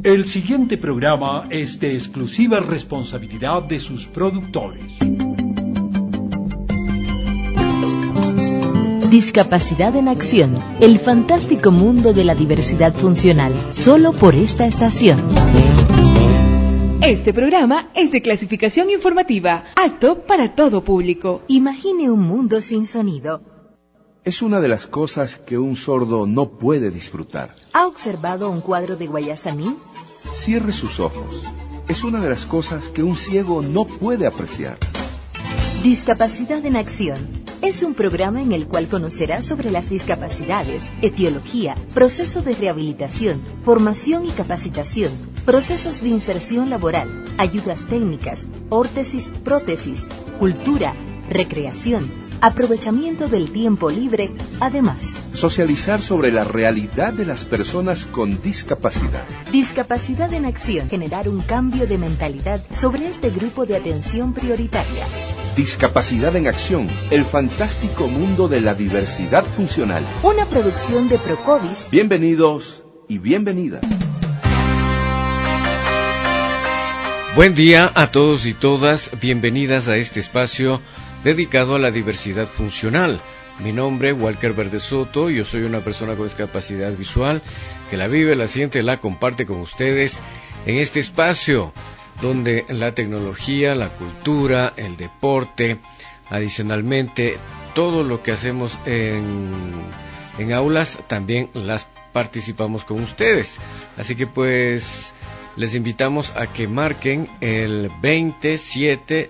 El siguiente programa es de exclusiva responsabilidad de sus productores. Discapacidad en Acción, el fantástico mundo de la diversidad funcional, solo por esta estación. Este programa es de clasificación informativa, apto para todo público. Imagine un mundo sin sonido. Es una de las cosas que un sordo no puede disfrutar. ¿Ha observado un cuadro de Guayasamín? Cierre sus ojos. Es una de las cosas que un ciego no puede apreciar. Discapacidad en Acción. Es un programa en el cual conocerá sobre las discapacidades, etiología, proceso de rehabilitación, formación y capacitación, procesos de inserción laboral, ayudas técnicas, órtesis, prótesis, cultura, recreación, aprovechamiento del tiempo libre, además. Socializar sobre la realidad de las personas con discapacidad. Discapacidad en Acción. Generar un cambio de mentalidad sobre este grupo de atención prioritaria. Discapacidad en Acción, el fantástico mundo de la diversidad funcional. Una producción de Procovis. Bienvenidos y bienvenidas. Buen día a todos y todas, bienvenidas a este espacio dedicado a la diversidad funcional. Mi nombre es Walker Verde Soto, yo soy una persona con discapacidad visual que la vive, la siente, la comparte con ustedes en este espacio donde la tecnología, la cultura, el deporte, adicionalmente todo lo que hacemos en aulas también las participamos con ustedes. Así que pues les invitamos a que marquen el 27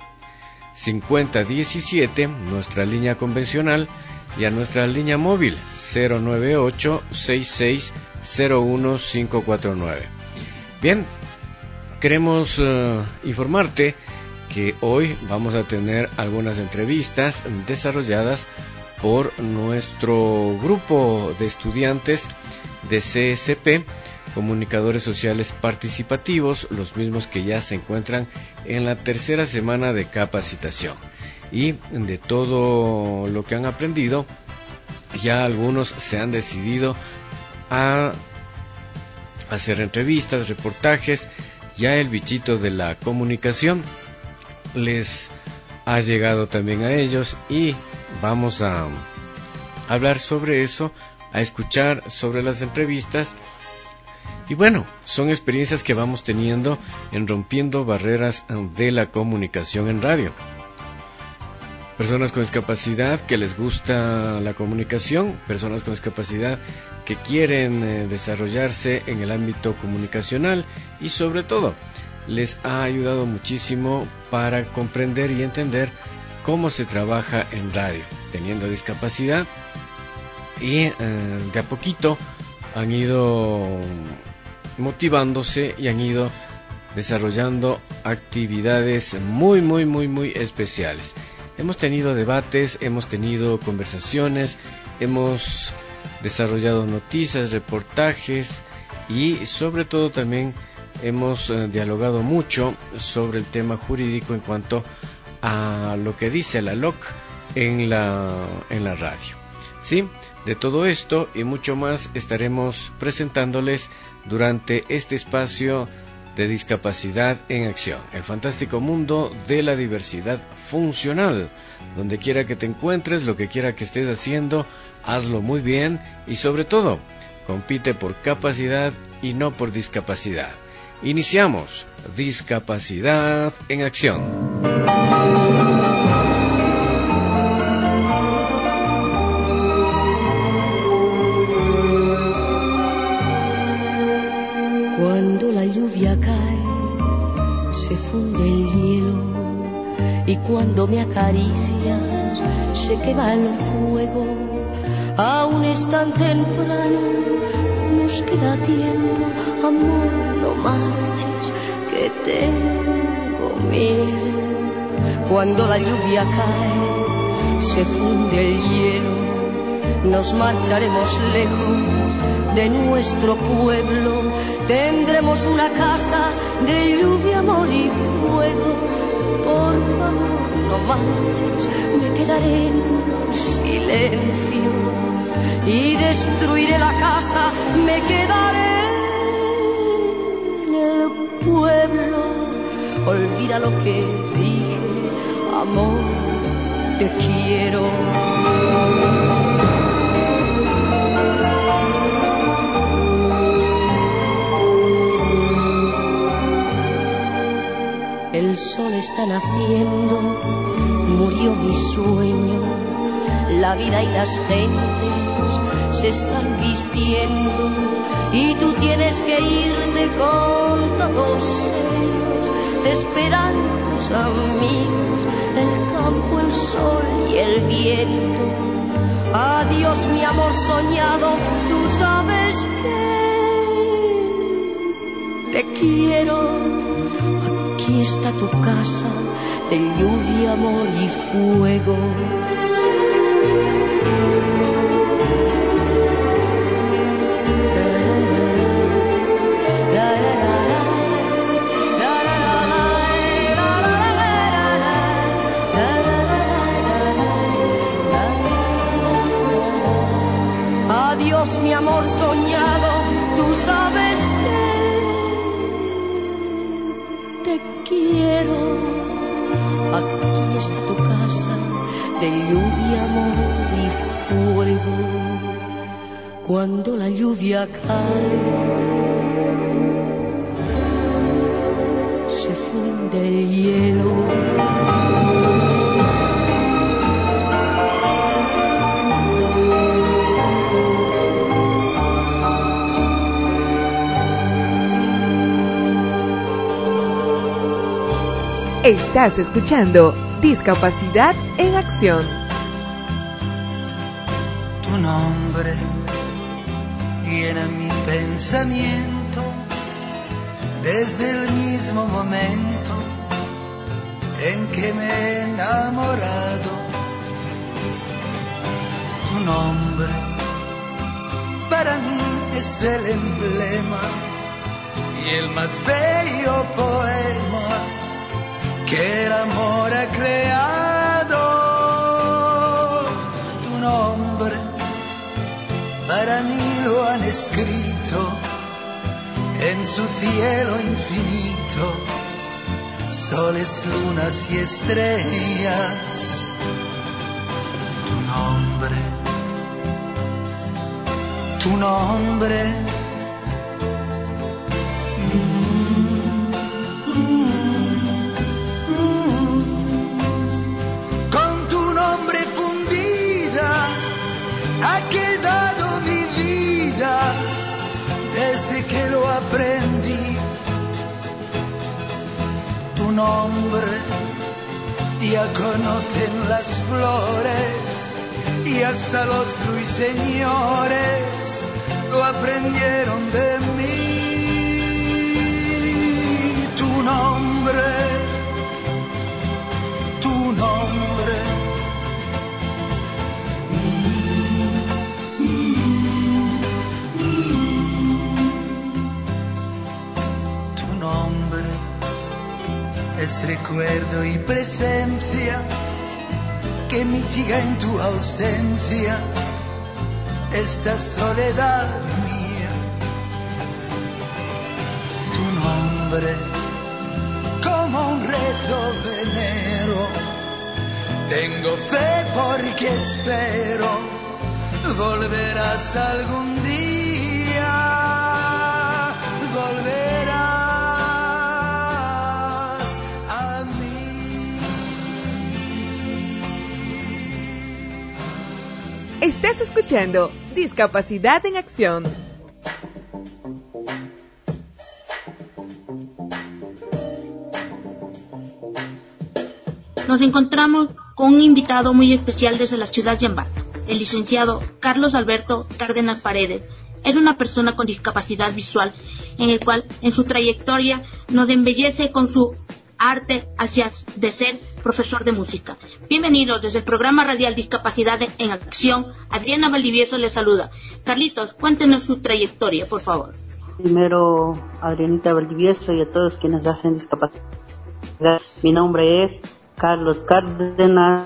50 17, nuestra línea convencional, y a nuestra línea móvil 098 66 01 549. Bien, queremos informarte que hoy vamos a tener algunas entrevistas desarrolladas por nuestro grupo de estudiantes de CSP, Comunicadores Sociales Participativos, los mismos que ya se encuentran en la tercera semana de capacitación. Y de todo lo que han aprendido, ya algunos se han decidido a hacer entrevistas, reportajes. Ya el bichito de la comunicación les ha llegado también a ellos y vamos a hablar sobre eso, a escuchar sobre las entrevistas. Y bueno, son experiencias que vamos teniendo en Rompiendo Barreras de la Comunicación en Radio. Personas con discapacidad que les gusta la comunicación, personas con discapacidad que quieren desarrollarse en el ámbito comunicacional y sobre todo les ha ayudado muchísimo para comprender y entender cómo se trabaja en radio, teniendo discapacidad, y de a poquito han ido motivándose y han ido desarrollando actividades muy especiales. Hemos tenido debates, hemos tenido conversaciones, hemos desarrollado noticias, reportajes y sobre todo también hemos dialogado mucho sobre el tema jurídico en cuanto a lo que dice la LOC en la radio. ¿Sí? De todo esto y mucho más estaremos presentándoles durante este espacio de Discapacidad en Acción, el fantástico mundo de la diversidad funcional. Donde quiera que te encuentres, lo que quiera que estés haciendo, hazlo muy bien y sobre todo, compite por capacidad y no por discapacidad. Iniciamos Discapacidad en Acción. Cuando la lluvia cae, se funde el hielo, y cuando me acaricias, sé que va el fuego. Aún es tan temprano, nos queda tiempo, amor, no marches, que tengo miedo. Cuando la lluvia cae, se funde el hielo, nos marcharemos lejos de nuestro pueblo. Tendremos una casa de lluvia, amor y fuego. Por favor, no marches, me quedaré en silencio y destruiré la casa, me quedaré olvida lo que dije, amor, te quiero. El sol está naciendo, murió mi sueño, la vida y las gentes se están vistiendo y tú tienes que irte con todos ellos, te esperan tus amigos, el campo, el sol y el viento. Adiós mi amor soñado, tú sabes que te quiero. Aquí está tu casa de lluvia, amor y fuego. Adiós mi amor soñado, tú sabes que te quiero. Aquí está tu casa de lluvia, amor y fuego. Cuando la lluvia cae, se funde el hielo. Estás escuchando Discapacidad en Acción. Tu nombre llena mi pensamiento desde el mismo momento en que me he enamorado. Tu nombre para mí es el emblema y el más bello poema que el amor ha creado. Tu nombre para mí lo han escrito en su cielo infinito, soles, lunas y estrellas. Tu nombre. Con tu nombre fundida ha quedado mi vida desde que lo aprendí. Tu nombre ya conocen las flores y hasta los ruiseñores lo aprendieron de mí. Tu nombre, tu nombre. Tu nombre es recuerdo y presencia que mitiga en tu ausencia esta soledad mía. Tu nombre, como un rezo de enero, tengo fe porque espero volverás algún día, volverás a mí. Estás escuchando Discapacidad en Acción. Nos encontramos con un invitado muy especial desde la ciudad de Ambato, el licenciado Carlos Alberto Cárdenas Paredes. Es una persona con discapacidad visual, en el cual en su trayectoria nos embellece con su arte hacia de ser profesor de música. Bienvenido desde el programa radial Discapacidad en Acción. Adriana Valdivieso le saluda. Carlitos, cuéntenos su trayectoria, por favor. Primero, Adrianita Valdivieso y a todos quienes hacen discapacidad. Mi nombre es Carlos Cárdenas.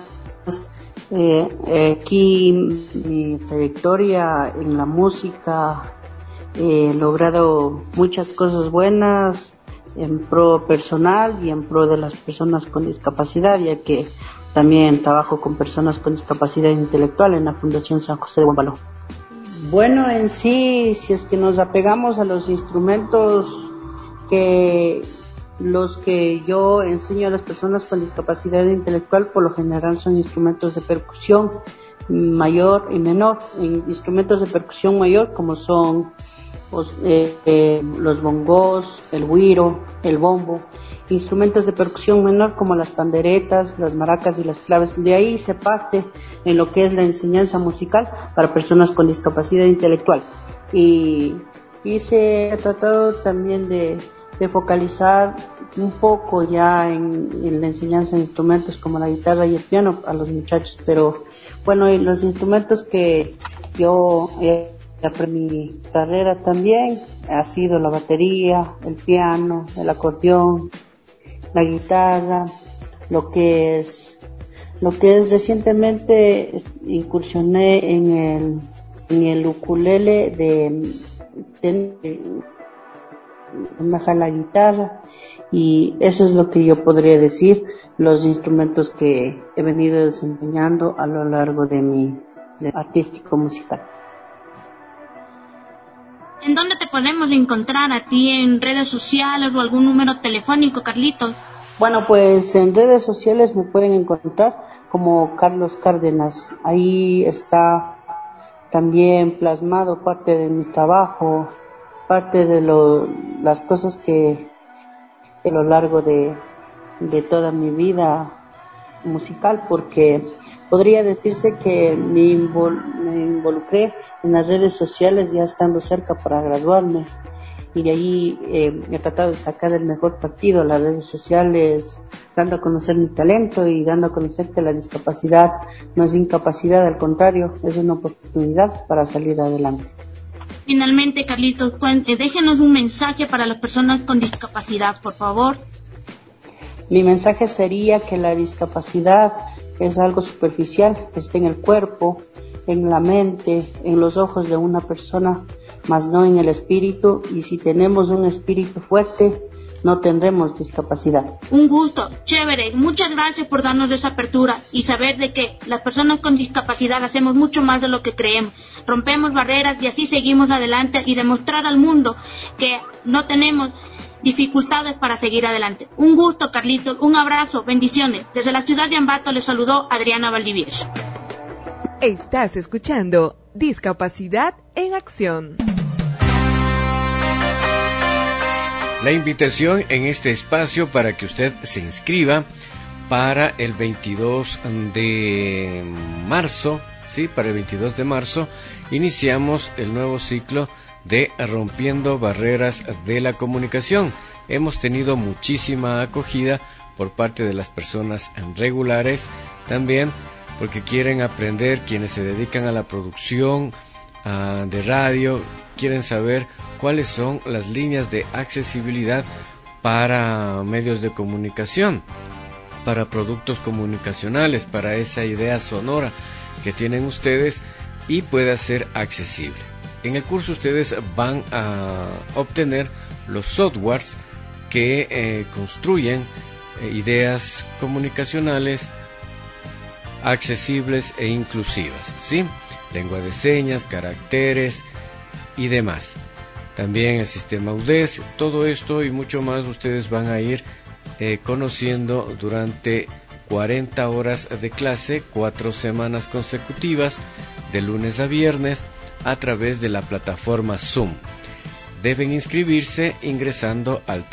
Aquí mi trayectoria en la música, he logrado muchas cosas buenas, en pro personal y en pro de las personas con discapacidad, ya que también trabajo con personas con discapacidad intelectual en la Fundación San José de Huánuco. Bueno, en sí, si es que nos apegamos a los instrumentos que los que yo enseño a las personas con discapacidad intelectual, por lo general son instrumentos de percusión mayor y menor. Instrumentos de percusión mayor como son los bongos, el güiro, el bombo. Instrumentos de percusión menor como las panderetas, las maracas y las claves. De ahí se parte en lo que es la enseñanza musical para personas con discapacidad intelectual. Y se ha tratado también de focalizar un poco ya en la enseñanza de instrumentos como la guitarra y el piano a los muchachos. Pero bueno, y los instrumentos que yo aprendí mi carrera también ha sido la batería, el piano, el acordeón, la guitarra, lo que es recientemente incursioné en el ukulele la guitarra, y eso es lo que yo podría decir, los instrumentos que he venido desempeñando a lo largo de mi artístico musical. ¿En dónde te podemos encontrar a ti? ¿En redes sociales o algún número telefónico, Carlitos? Bueno, pues en redes sociales me pueden encontrar como Carlos Cárdenas. Ahí está también plasmado parte de mi trabajo, parte de las cosas que a lo largo de toda mi vida musical, porque podría decirse que me involucré en las redes sociales ya estando cerca para graduarme, y de ahí he tratado de sacar el mejor partido a las redes sociales, dando a conocer mi talento y dando a conocer que la discapacidad no es incapacidad, al contrario, es una oportunidad para salir adelante. Finalmente, Carlitos, déjenos un mensaje para las personas con discapacidad, por favor. Mi mensaje sería que la discapacidad es algo superficial, que está en el cuerpo, en la mente, en los ojos de una persona, mas no en el espíritu, y si tenemos un espíritu fuerte, no tendremos discapacidad. Un gusto, chévere, muchas gracias por darnos esa apertura y saber de que las personas con discapacidad hacemos mucho más de lo que creemos, rompemos barreras y así seguimos adelante y demostrar al mundo que no tenemos dificultades para seguir adelante. Un gusto, Carlitos, un abrazo, bendiciones. Desde la ciudad de Ambato les saludó Adriana Valdivieso. Estás escuchando Discapacidad en Acción. La invitación en este espacio para que usted se inscriba para el 22 de marzo, sí, para el 22 de marzo iniciamos el nuevo ciclo de Rompiendo Barreras de la Comunicación. Hemos tenido muchísima acogida por parte de las personas regulares, también porque quieren aprender, quienes se dedican a la producción de radio, quieren saber cuáles son las líneas de accesibilidad para medios de comunicación, para productos comunicacionales, para esa idea sonora que tienen ustedes y pueda ser accesible. En el curso ustedes van a obtener los softwares que construyen ideas comunicacionales accesibles e inclusivas, ¿sí? Lengua de señas, caracteres y demás. También el sistema UDES, todo esto y mucho más ustedes van a ir conociendo durante 40 horas de clase, 4 semanas consecutivas, de lunes a viernes, a través de la plataforma Zoom. Deben inscribirse ingresando al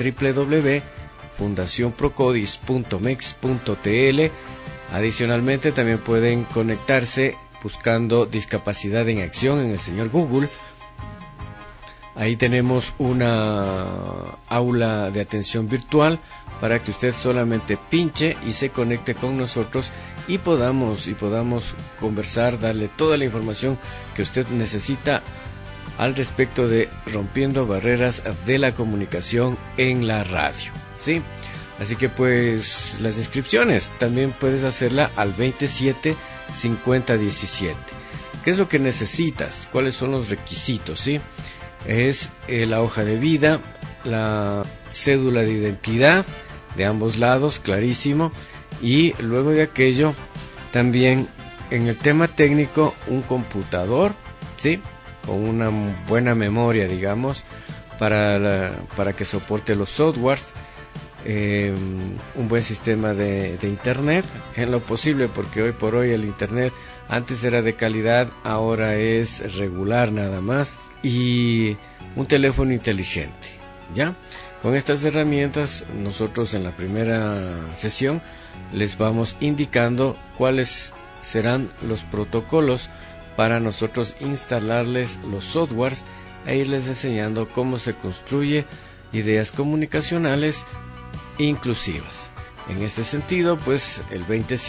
www.fundacionprocodis.mex.tl. Adicionalmente también pueden conectarse buscando Discapacidad en Acción en el señor Google. Ahí tenemos una aula de atención virtual para que usted solamente pinche y se conecte con nosotros y podamos conversar, darle toda la información que usted necesita al respecto de Rompiendo Barreras de la Comunicación en la radio, ¿sí? Así que pues las inscripciones también puedes hacerla al 27 50 17. ¿Qué es lo que necesitas? ¿Cuáles son los requisitos? ¿Sí? Es la hoja de vida, la cédula de identidad de ambos lados, clarísimo, y luego de aquello también en el tema técnico un computador, ¿sí?, con una buena memoria, digamos, para que soporte los softwares, un buen sistema de internet en lo posible, porque hoy por hoy el internet antes era de calidad, ahora es regular nada más, y un teléfono inteligente. ¿Ya? Con estas herramientas nosotros en la primera sesión les vamos indicando cuáles serán los protocolos para nosotros instalarles los softwares e irles enseñando cómo se construye ideas comunicacionales inclusivas. En este sentido, pues el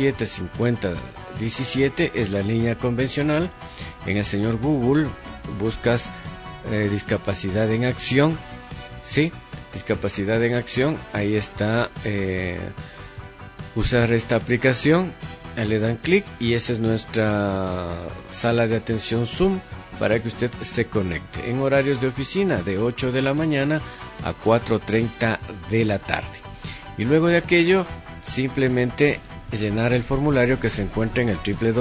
275017 es la línea convencional. En el señor Google buscas discapacidad en acción, ¿sí? Discapacidad en acción, ahí está, usar esta aplicación, le dan clic y esa es nuestra sala de atención Zoom para que usted se conecte en horarios de oficina de 8 de la mañana a 4:30 de la tarde. Y luego de aquello, simplemente llenar el formulario que se encuentra en el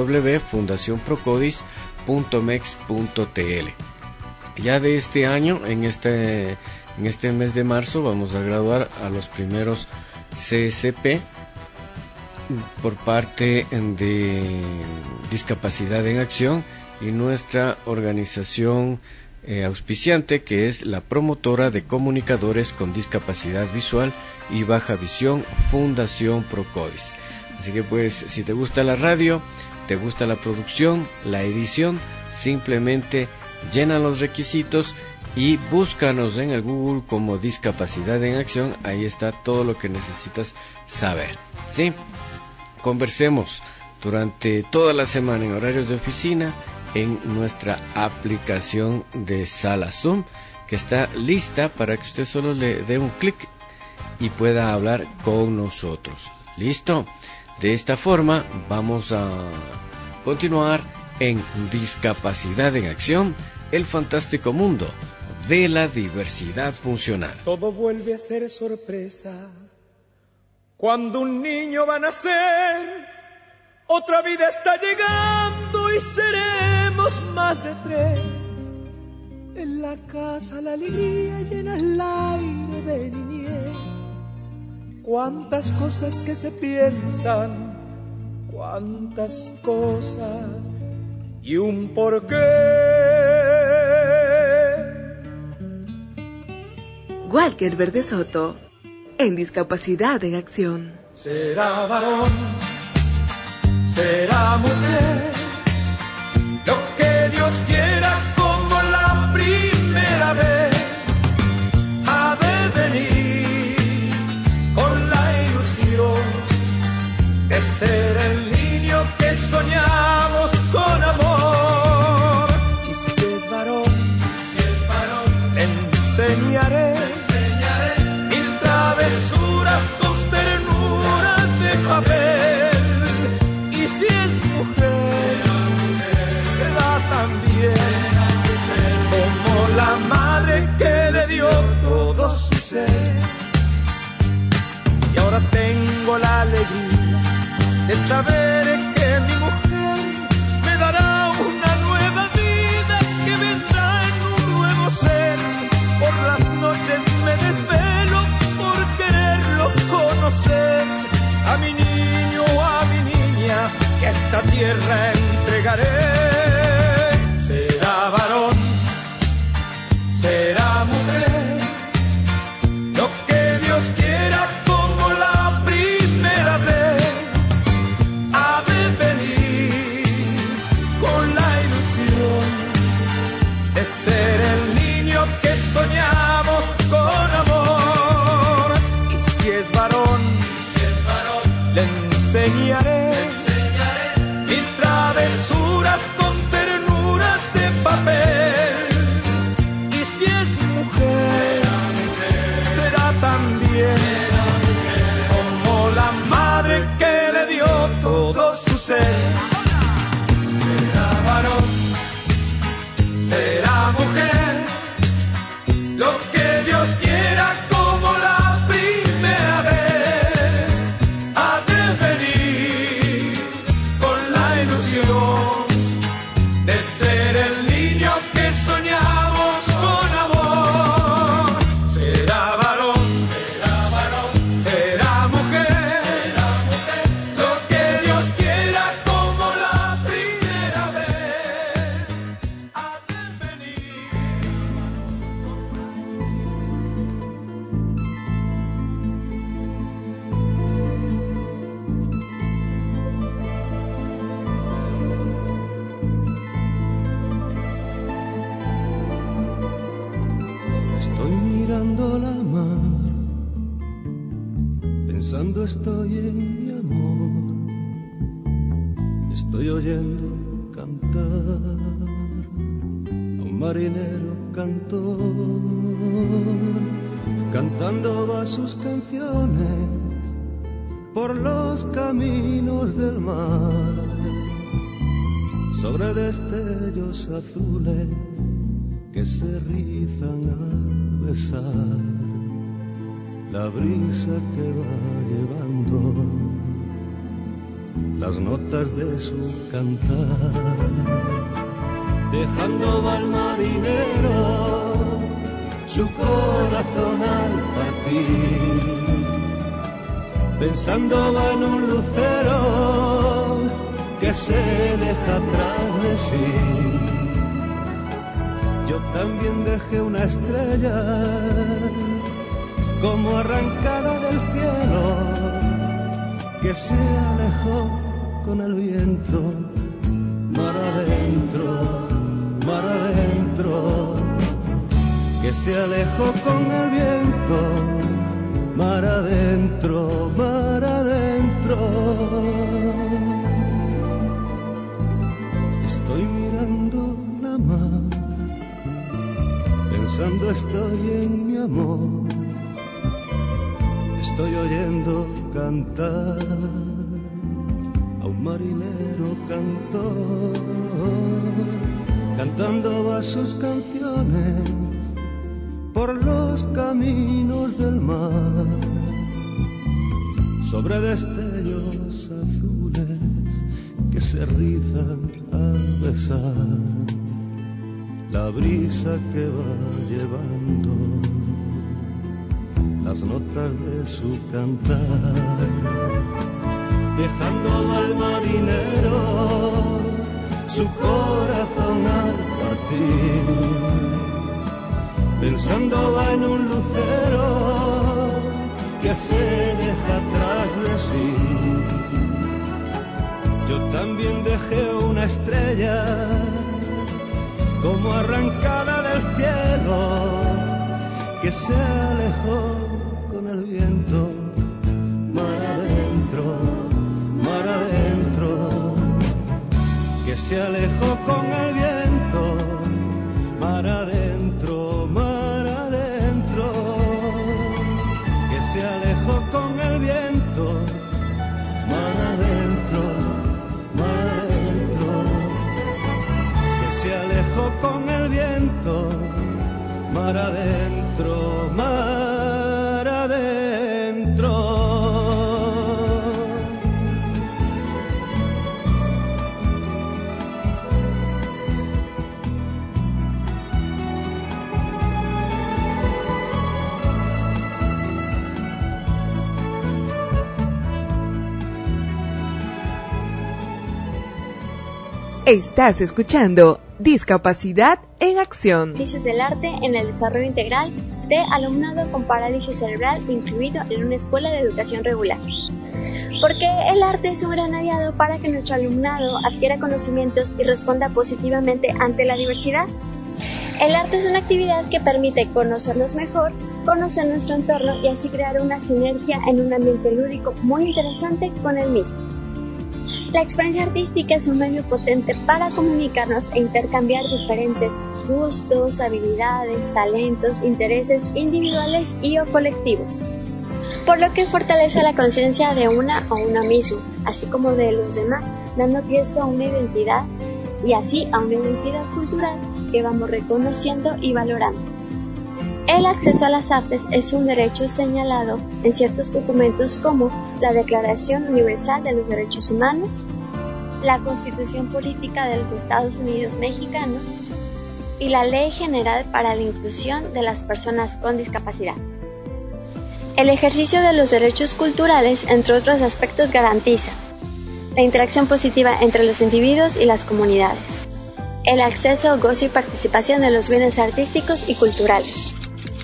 www.fundacionprocodis.mex.tl. Ya de este año, en este mes de marzo, vamos a graduar a los primeros CSP por parte de Discapacidad en Acción y nuestra organización auspiciante, que es la Promotora de Comunicadores con Discapacidad Visual y Baja Visión, Fundación Procodis. Así que pues, si te gusta la radio, te gusta la producción, la edición, simplemente llena los requisitos y búscanos en el Google como Discapacidad en Acción. Ahí está todo lo que necesitas saber, ¿sí? Conversemos durante toda la semana en horarios de oficina en nuestra aplicación de Sala Zoom, que está lista para que usted solo le dé un clic y pueda hablar con nosotros. ¿Listo? De esta forma vamos a continuar en Discapacidad en Acción, el fantástico mundo de la diversidad funcional. Todo vuelve a ser sorpresa cuando un niño va a nacer. Otra vida está llegando y seremos más de 3. En la casa la alegría llena el aire de niñez. Cuántas cosas que se piensan, cuántas cosas y un porqué. Walker Verde Soto, en Discapacidad en Acción. Será varón, será mujer, lo que Dios quiera, como la primera vez ha de venir con la ilusión de ser el niño que soñamos con amor. Y si es varón, le enseñaré mil travesuras con ternuras de papel. Y si es mujer, será también como la madre que le dio todo su ser. Y ahora tengo la alegría de saber que mi mujer me dará una nueva vida que vendrá en un nuevo ser. Por las noches me desvelo por quererlo conocer. A mi niño, a mi niña, que a esta tierra entregaré. Será varón, será mujer, lo que Dios quiera, como la primera vez ha Pensando estoy en mi amor, estoy oyendo cantar a un marinero cantor, cantando va sus canciones por los caminos del mar, sobre destellos azules que se rizan al besar la brisa que va llevando las notas de su cantar, dejando al marinero su corazón al partir, pensando va en un lucero que se deja atrás de sí. Yo también dejé una estrella como arrancada del cielo, que se alejó con el viento, mar adentro, que se alejó con el viento, mar adentro, mar adentro. Estoy mirando la mar, pensando estoy en mi amor, estoy oyendo cantar a un marinero cantor, cantando va sus canciones por los caminos del mar, sobre destellos azules que se rizan al besar la brisa que va llevando las notas de su cantar, dejando al marinero su corazón al partir, pensando va en un lucero que se deja atrás de sí. Yo también dejé una estrella como arrancada del cielo, que se alejó con el viento, mar adentro, que se alejó con el viento, mar adentro, que se alejó con el viento, mar adentro, que se alejó con el viento, mar adentro, mar adentro. Estás escuchando Discapacidad en Acción. Beneficios del arte en el desarrollo integral de alumnado con parálisis cerebral incluido en una escuela de educación regular. Porque el arte es un gran aliado para que nuestro alumnado adquiera conocimientos y responda positivamente ante la diversidad. El arte es una actividad que permite conocernos mejor, conocer nuestro entorno y así crear una sinergia en un ambiente lúdico muy interesante con el mismo. La experiencia artística es un medio potente para comunicarnos e intercambiar diferentes gustos, habilidades, talentos, intereses individuales y o colectivos, por lo que fortalece la conciencia de una o uno mismo, así como de los demás, dando pie a una identidad y así a una identidad cultural que vamos reconociendo y valorando. El acceso a las artes es un derecho señalado en ciertos documentos como la Declaración Universal de los Derechos Humanos, la Constitución Política de los Estados Unidos Mexicanos y la Ley General para la Inclusión de las Personas con Discapacidad. El ejercicio de los derechos culturales, entre otros aspectos, garantiza la interacción positiva entre los individuos y las comunidades, el acceso, gozo y participación de los bienes artísticos y culturales.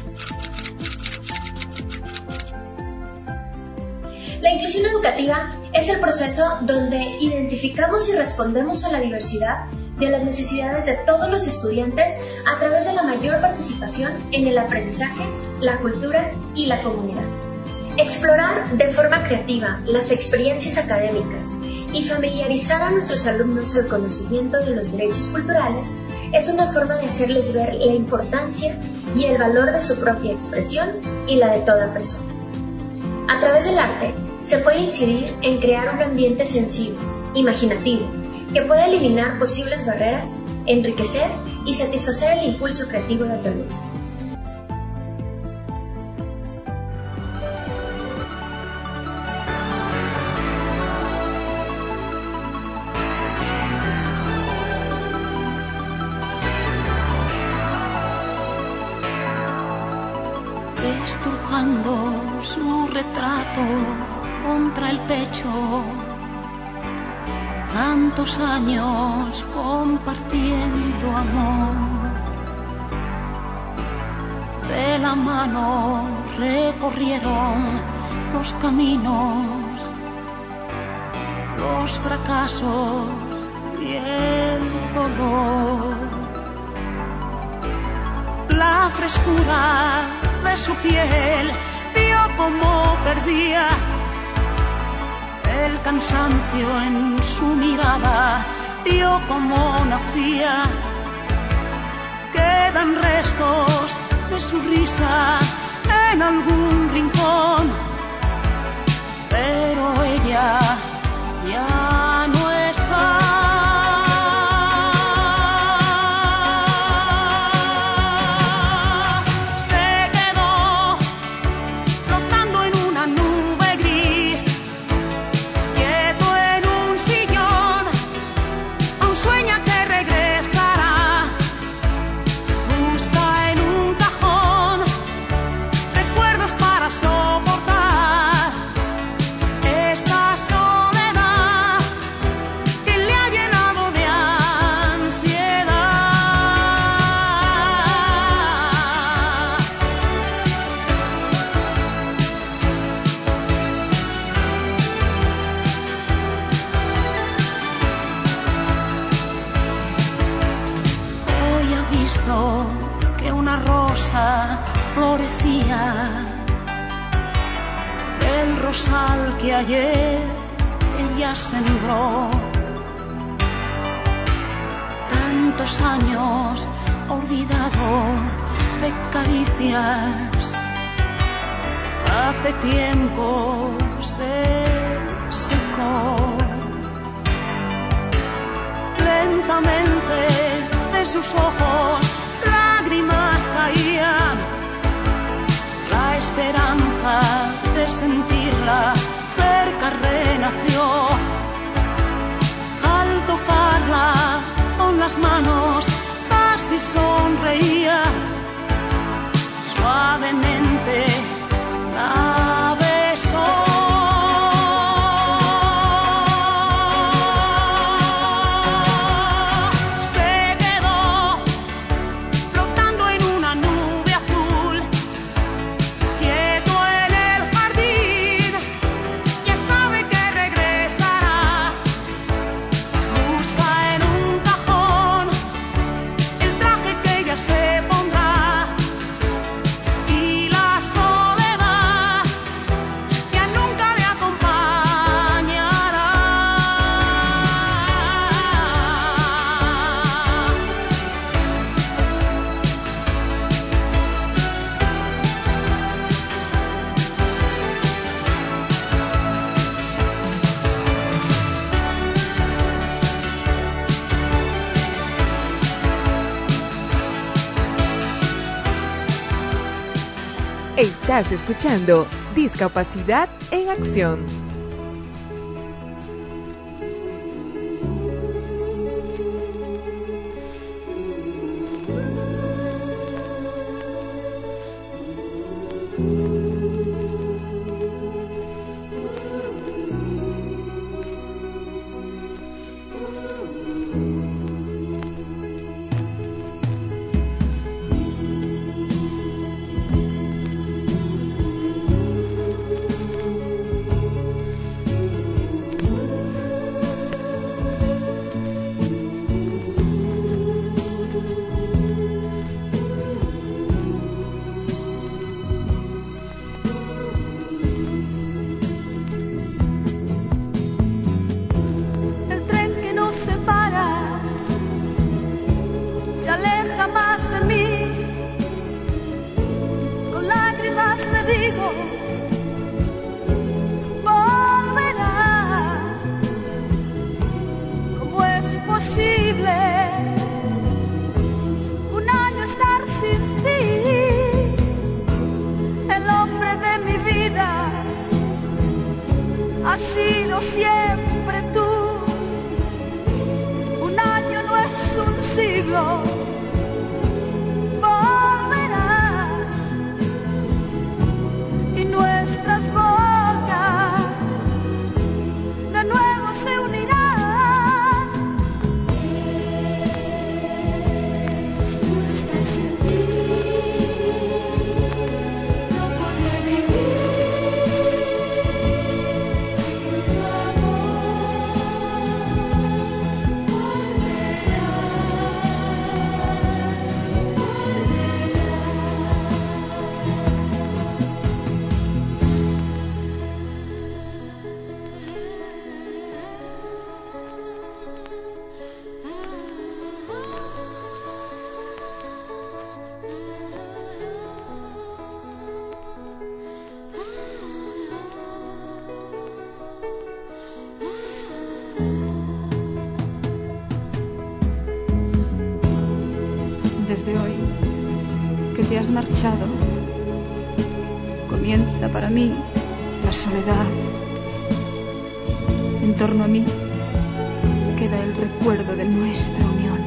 La inclusión educativa es el proceso donde identificamos y respondemos a la diversidad y a las necesidades de todos los estudiantes a través de la mayor participación en el aprendizaje, la cultura y la comunidad. Explorar de forma creativa las experiencias académicas y familiarizar a nuestros alumnos el conocimiento de los derechos culturales es una forma de hacerles ver la importancia y el valor de su propia expresión y la de toda persona. A través del arte se puede incidir en crear un ambiente sensible, imaginativo, que puede eliminar posibles barreras, enriquecer y satisfacer el impulso creativo de tu alumno. Estrujando su retrato contra el pecho, tantos años compartiendo amor, de la mano recorrieron los caminos, los fracasos y el dolor, la frescura de su piel vio cómo perdía, el cansancio en su mirada vio cómo nacía, quedan restos de su risa en algún rincón, pero ella ya no está. Que una rosa florecía del rosal que ayer ella sembró. Tantos años olvidado de caricias, hace tiempo se secó. Lentamente de sus ojos lágrimas caían, la esperanza de sentirla cerca renació. Al tocarla con las manos casi sonreía, suavemente la besó. Estás escuchando Discapacidad en Acción. más le digo, volverá. ¿Cómo es posible un año estar sin ti? El hombre de mi vida ha sido siempre tú. Un año no es un siglo. Volverá y nuestras bocas de nuevo se unirán. Si tú no estás sin ti, no podré vivir. Sin tu amor Desde hoy que te has marchado, comienza para mí la soledad. En torno a mí queda el recuerdo de nuestra unión.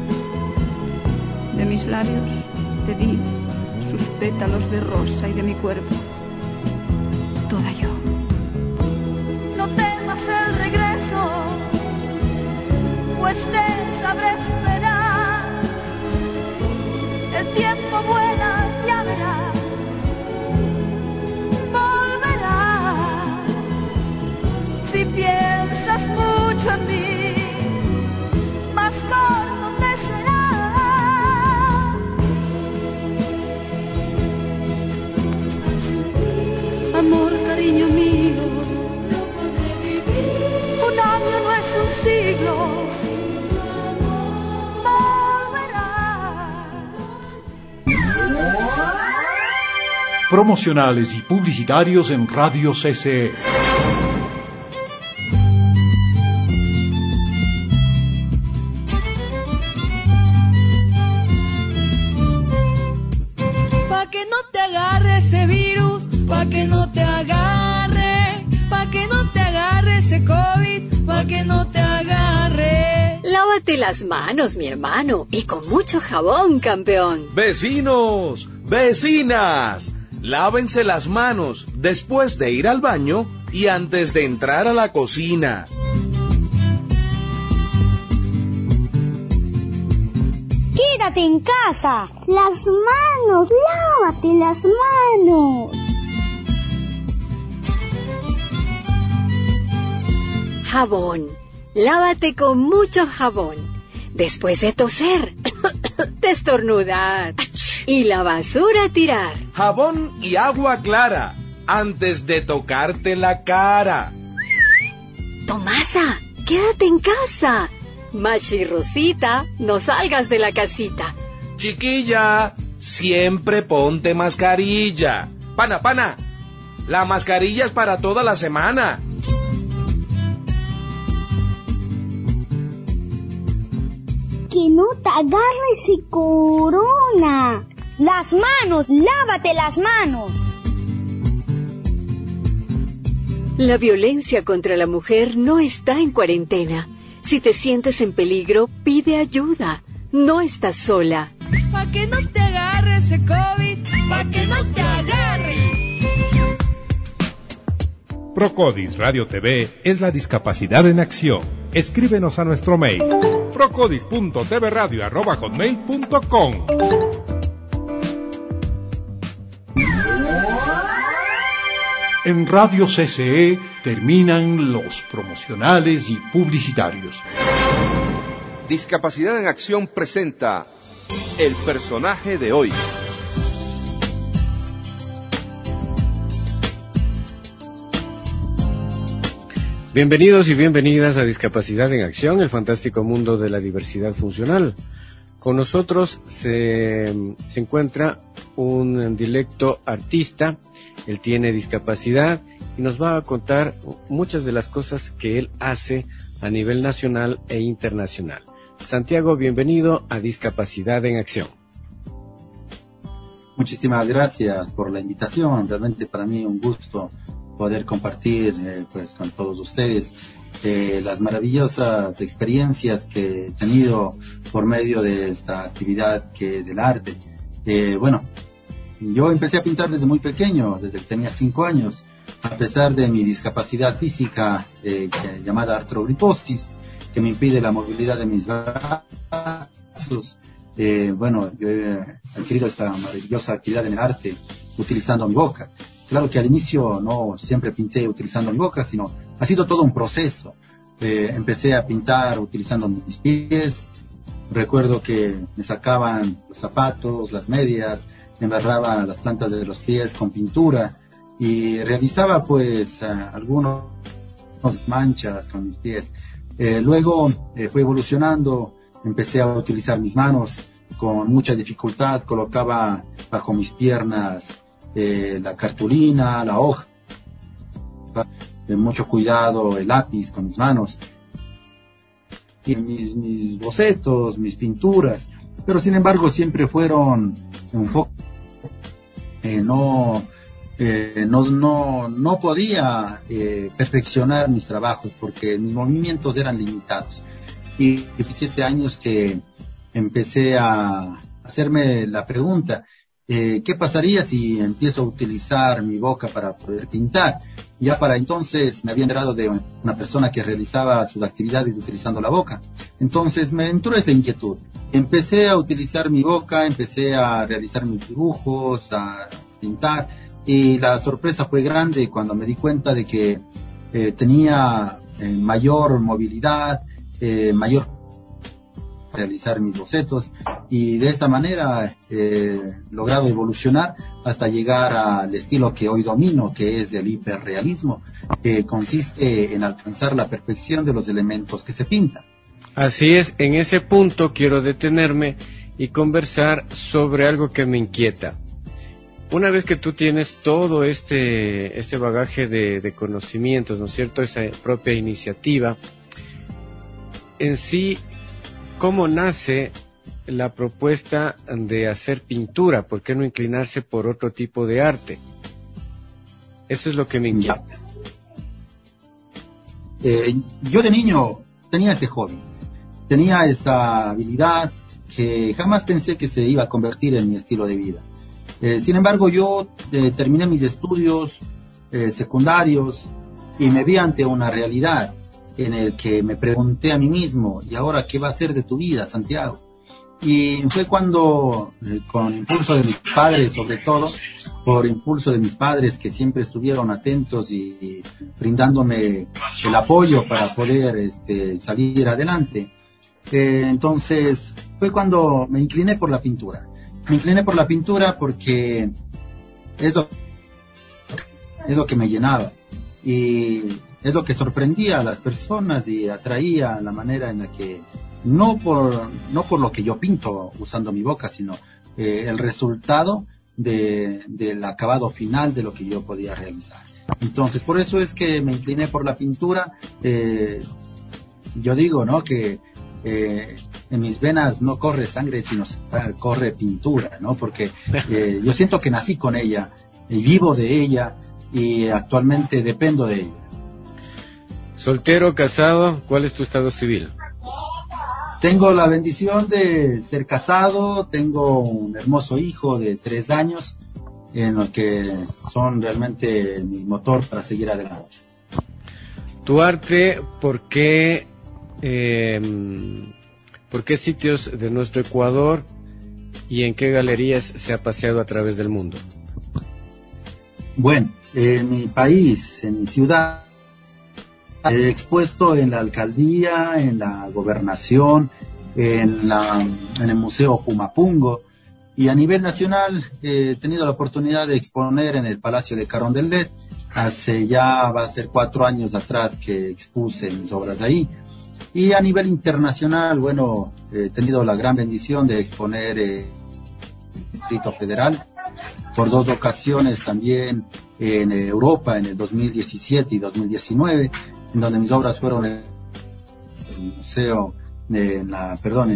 De mis labios te di sus pétalos de rosa y de mi cuerpo toda yo. No temas el regreso, pues te sabré esperar. El tiempo vuela, ya verás, volverá. Si piensas mucho en mí, más corto te será. Amor, cariño mío, No podré vivir. Un año no es un siglo. Promocionales y publicitarios en Radio CCE. Pa' que no te agarre ese virus, pa' que no te agarre, pa' que no te agarre ese COVID, pa' que no te agarre. Lávate las manos, mi hermano, y con mucho jabón, campeón. Vecinos, vecinas, lávense las manos después de ir al baño y antes de entrar a la cocina. Quédate en casa. Las manos, lávate las manos. Jabón. Lávate con mucho jabón. Después de toser, de estornudar y la basura tirar. Jabón y agua clara antes de tocarte la cara. Tomasa, quédate en casa. Machi Rosita, no salgas de la casita. Chiquilla, siempre ponte mascarilla. Pana, pana, la mascarilla es para toda la semana. Que no te agarre ese corona. Las manos, lávate las manos. La violencia contra la mujer no está en cuarentena. Si te sientes en peligro, pide ayuda. No estás sola. Pa' que no te agarre ese COVID, pa' que no te agarre. Procodis Radio TV es la discapacidad en acción. Escríbenos a nuestro mail procodis.tvradio@hotmail.com. En Radio CCE terminan los promocionales y publicitarios. Discapacidad en Acción presenta el personaje de hoy. Bienvenidos y bienvenidas a Discapacidad en Acción, el fantástico mundo de la diversidad funcional. Con nosotros se encuentra un dilecto artista. Él tiene discapacidad y nos va a contar muchas de las cosas que él hace a nivel nacional e internacional. Santiago, bienvenido a Discapacidad en Acción. Muchísimas gracias por la invitación. Realmente para mí un gusto poder compartir pues con todos ustedes las maravillosas experiencias que he tenido por medio de esta actividad que es el arte. Bueno, yo empecé a pintar desde muy pequeño, desde que tenía 5 años, a pesar de mi discapacidad física llamada artrogripostis, que me impide la movilidad de mis brazos. Bueno, yo he adquirido esta maravillosa actividad en el arte utilizando mi boca. Claro que al inicio no siempre pinté utilizando mi boca, sino ha sido todo un proceso. Empecé a pintar utilizando mis pies. Recuerdo que me sacaban los zapatos, las medias, me embarraba las plantas de los pies con pintura y realizaba pues algunas manchas con mis pies. Luego fue evolucionando, empecé a utilizar mis manos con mucha dificultad, colocaba bajo mis piernas la cartulina, la hoja, mucho cuidado, el lápiz con mis manos, y mis bocetos, mis pinturas, pero sin embargo siempre fueron un poco, no podía perfeccionar mis trabajos porque mis movimientos eran limitados. Y 17 años que empecé a hacerme la pregunta, ¿qué pasaría si empiezo a utilizar mi boca para poder pintar? Ya para entonces me había enterado de una persona que realizaba sus actividades utilizando la boca. Entonces me entró esa inquietud. Empecé a utilizar mi boca, empecé a realizar mis dibujos, a pintar, y la sorpresa fue grande cuando me di cuenta de que tenía mayor movilidad, mayor realizar mis bocetos, y de esta manera he logrado evolucionar hasta llegar al estilo que hoy domino, que es el hiperrealismo, que consiste en alcanzar la perfección de los elementos que se pintan. Así es, en ese punto quiero detenerme y conversar sobre algo que me inquieta. Una vez que tú tienes todo este bagaje de conocimientos, ¿no es cierto?, esa propia iniciativa, en sí, ¿cómo nace la propuesta de hacer pintura? ¿Por qué no inclinarse por otro tipo de arte? Eso es lo que me inquieta. Yo de niño tenía este hobby, tenía esta habilidad que jamás pensé que se iba a convertir en mi estilo de vida. Sin embargo, yo terminé mis estudios secundarios y me vi ante una realidad en el que me pregunté a mí mismo, ¿y ahora qué va a ser de tu vida, Santiago? Y fue cuando, con impulso de mis padres, sobre todo, por impulso de mis padres que siempre estuvieron atentos y brindándome el apoyo para poder salir adelante, entonces fue cuando me incliné por la pintura. Me incliné por la pintura porque es lo que me llenaba y es lo que sorprendía a las personas y atraía la manera en la que, no por lo que yo pinto usando mi boca, sino el resultado del acabado final de lo que yo podía realizar. Entonces, por eso es que me incliné por la pintura. Yo digo, ¿no?, que en mis venas no corre sangre, sino corre pintura, ¿no? Porque yo siento que nací con ella y vivo de ella y actualmente dependo de ella. Soltero, casado, ¿cuál es tu estado civil? Tengo la bendición de ser casado, tengo un hermoso hijo de 3 años, en los que son realmente mi motor para seguir adelante. Tu arte, ¿por qué sitios de nuestro Ecuador y en qué galerías se ha paseado a través del mundo? Bueno, en mi país, en mi ciudad, he expuesto en la alcaldía, en la gobernación, en el Museo Pumapungo, y a nivel nacional he tenido la oportunidad de exponer en el Palacio de Carondelet. Hace ya va a ser 4 años atrás que expuse mis obras ahí. Y a nivel internacional, bueno, he tenido la gran bendición de exponer el Distrito Federal, por 2 ocasiones también en Europa, en el 2017 y 2019, en donde mis obras fueron en el museo, en la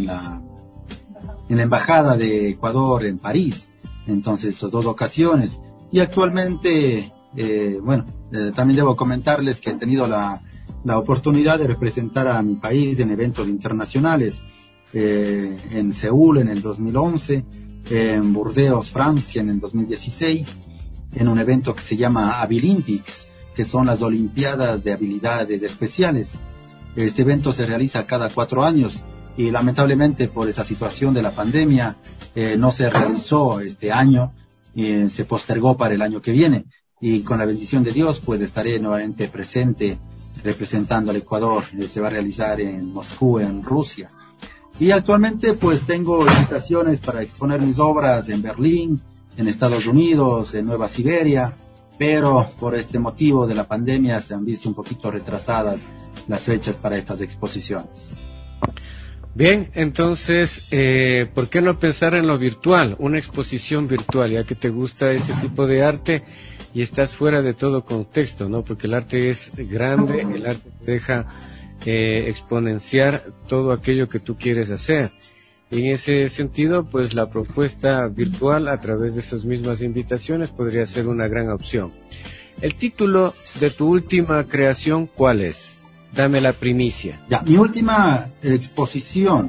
Embajada de Ecuador en París. Entonces, esas 2 ocasiones. Y actualmente, también debo comentarles que he tenido la oportunidad de representar a mi país en eventos internacionales, en Seúl en el 2011, en Burdeos, Francia en el 2016, en un evento que se llama Abilimpics, que son las Olimpiadas de Habilidades Especiales. Este evento se realiza cada 4 años y lamentablemente por esa situación de la pandemia no se realizó este año, se postergó para el año que viene, y con la bendición de Dios pues estaré nuevamente presente representando al Ecuador. Se va a realizar en Moscú, en Rusia. Y actualmente pues tengo invitaciones para exponer mis obras en Berlín, en Estados Unidos, en Nueva Siberia, pero por este motivo de la pandemia se han visto un poquito retrasadas las fechas para estas exposiciones. Bien, entonces, ¿por qué no pensar en lo virtual? Una exposición virtual, ya que te gusta ese tipo de arte y estás fuera de todo contexto, ¿no? Porque el arte es grande, el arte te deja exponenciar todo aquello que tú quieres hacer. Y en ese sentido, pues la propuesta virtual a través de esas mismas invitaciones podría ser una gran opción. El título de tu última creación, ¿cuál es? Dame la primicia. Ya, mi última exposición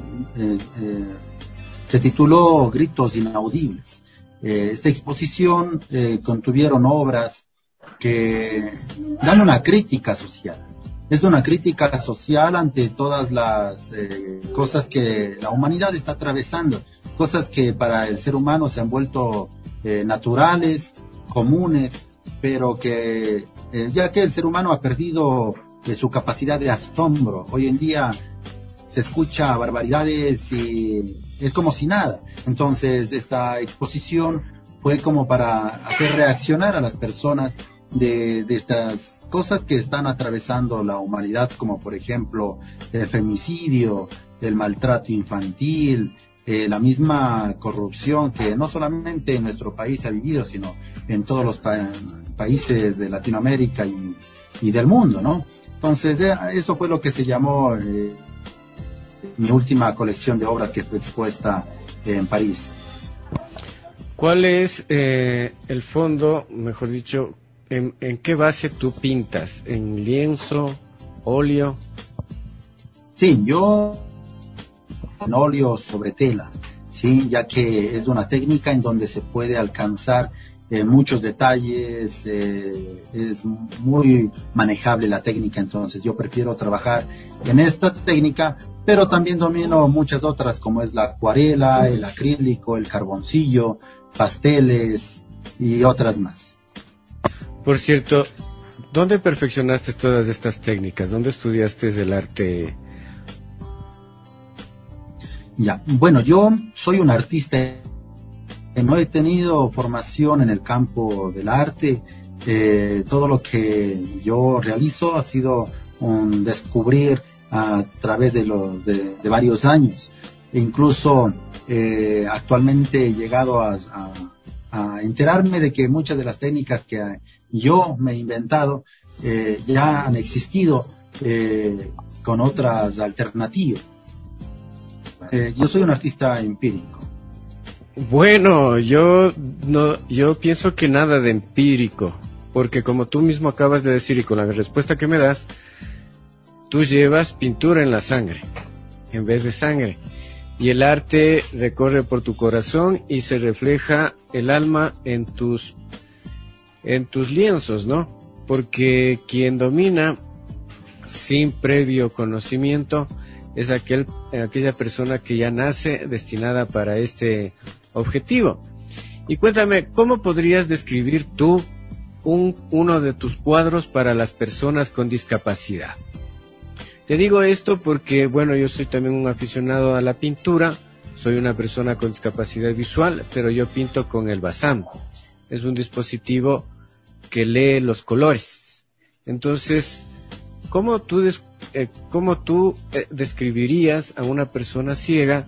se tituló Gritos Inaudibles. Esta exposición contuvieron obras que dan una crítica social. Es una crítica social ante todas las cosas que la humanidad está atravesando, cosas que para el ser humano se han vuelto naturales, comunes, pero que ya que el ser humano ha perdido su capacidad de asombro, hoy en día se escucha barbaridades y es como si nada. Entonces esta exposición fue como para hacer reaccionar a las personas de estas cosas que están atravesando la humanidad, como por ejemplo el femicidio, el maltrato infantil, la misma corrupción que no solamente en nuestro país ha vivido, sino en todos los países de Latinoamérica y del mundo, ¿no? Entonces eso fue lo que se llamó mi última colección de obras que fue expuesta en París. ¿Cuál es el fondo, mejor dicho, en qué base tú pintas? ¿En lienzo, óleo? Sí, yo en óleo sobre tela, sí, ya que es una técnica en donde se puede alcanzar muchos detalles, es muy manejable la técnica, entonces yo prefiero trabajar en esta técnica, pero también domino muchas otras como es la acuarela, el acrílico, el carboncillo, pasteles y otras más. Por cierto, ¿dónde perfeccionaste todas estas técnicas? ¿Dónde estudiaste el arte? Ya, bueno, yo soy un artista. No he tenido formación en el campo del arte. Todo lo que yo realizo ha sido un descubrir a través de varios años. E incluso actualmente he llegado a enterarme de que muchas de las técnicas que yo me he inventado ya han existido con otras alternativas. Yo soy un artista empírico. Bueno, yo pienso que nada de empírico, porque como tú mismo acabas de decir y con la respuesta que me das, tú llevas pintura en la sangre, en vez de sangre, y el arte recorre por tu corazón y se refleja el alma en tus lienzos, ¿no? Porque quien domina sin previo conocimiento es aquella persona que ya nace destinada para este objetivo. Y cuéntame, ¿cómo podrías describir tú uno de tus cuadros para las personas con discapacidad? Te digo esto porque, bueno, yo soy también un aficionado a la pintura, soy una persona con discapacidad visual, pero yo pinto con el Bazam. Es un dispositivo que lee los colores. Entonces, ¿cómo tú describirías a una persona ciega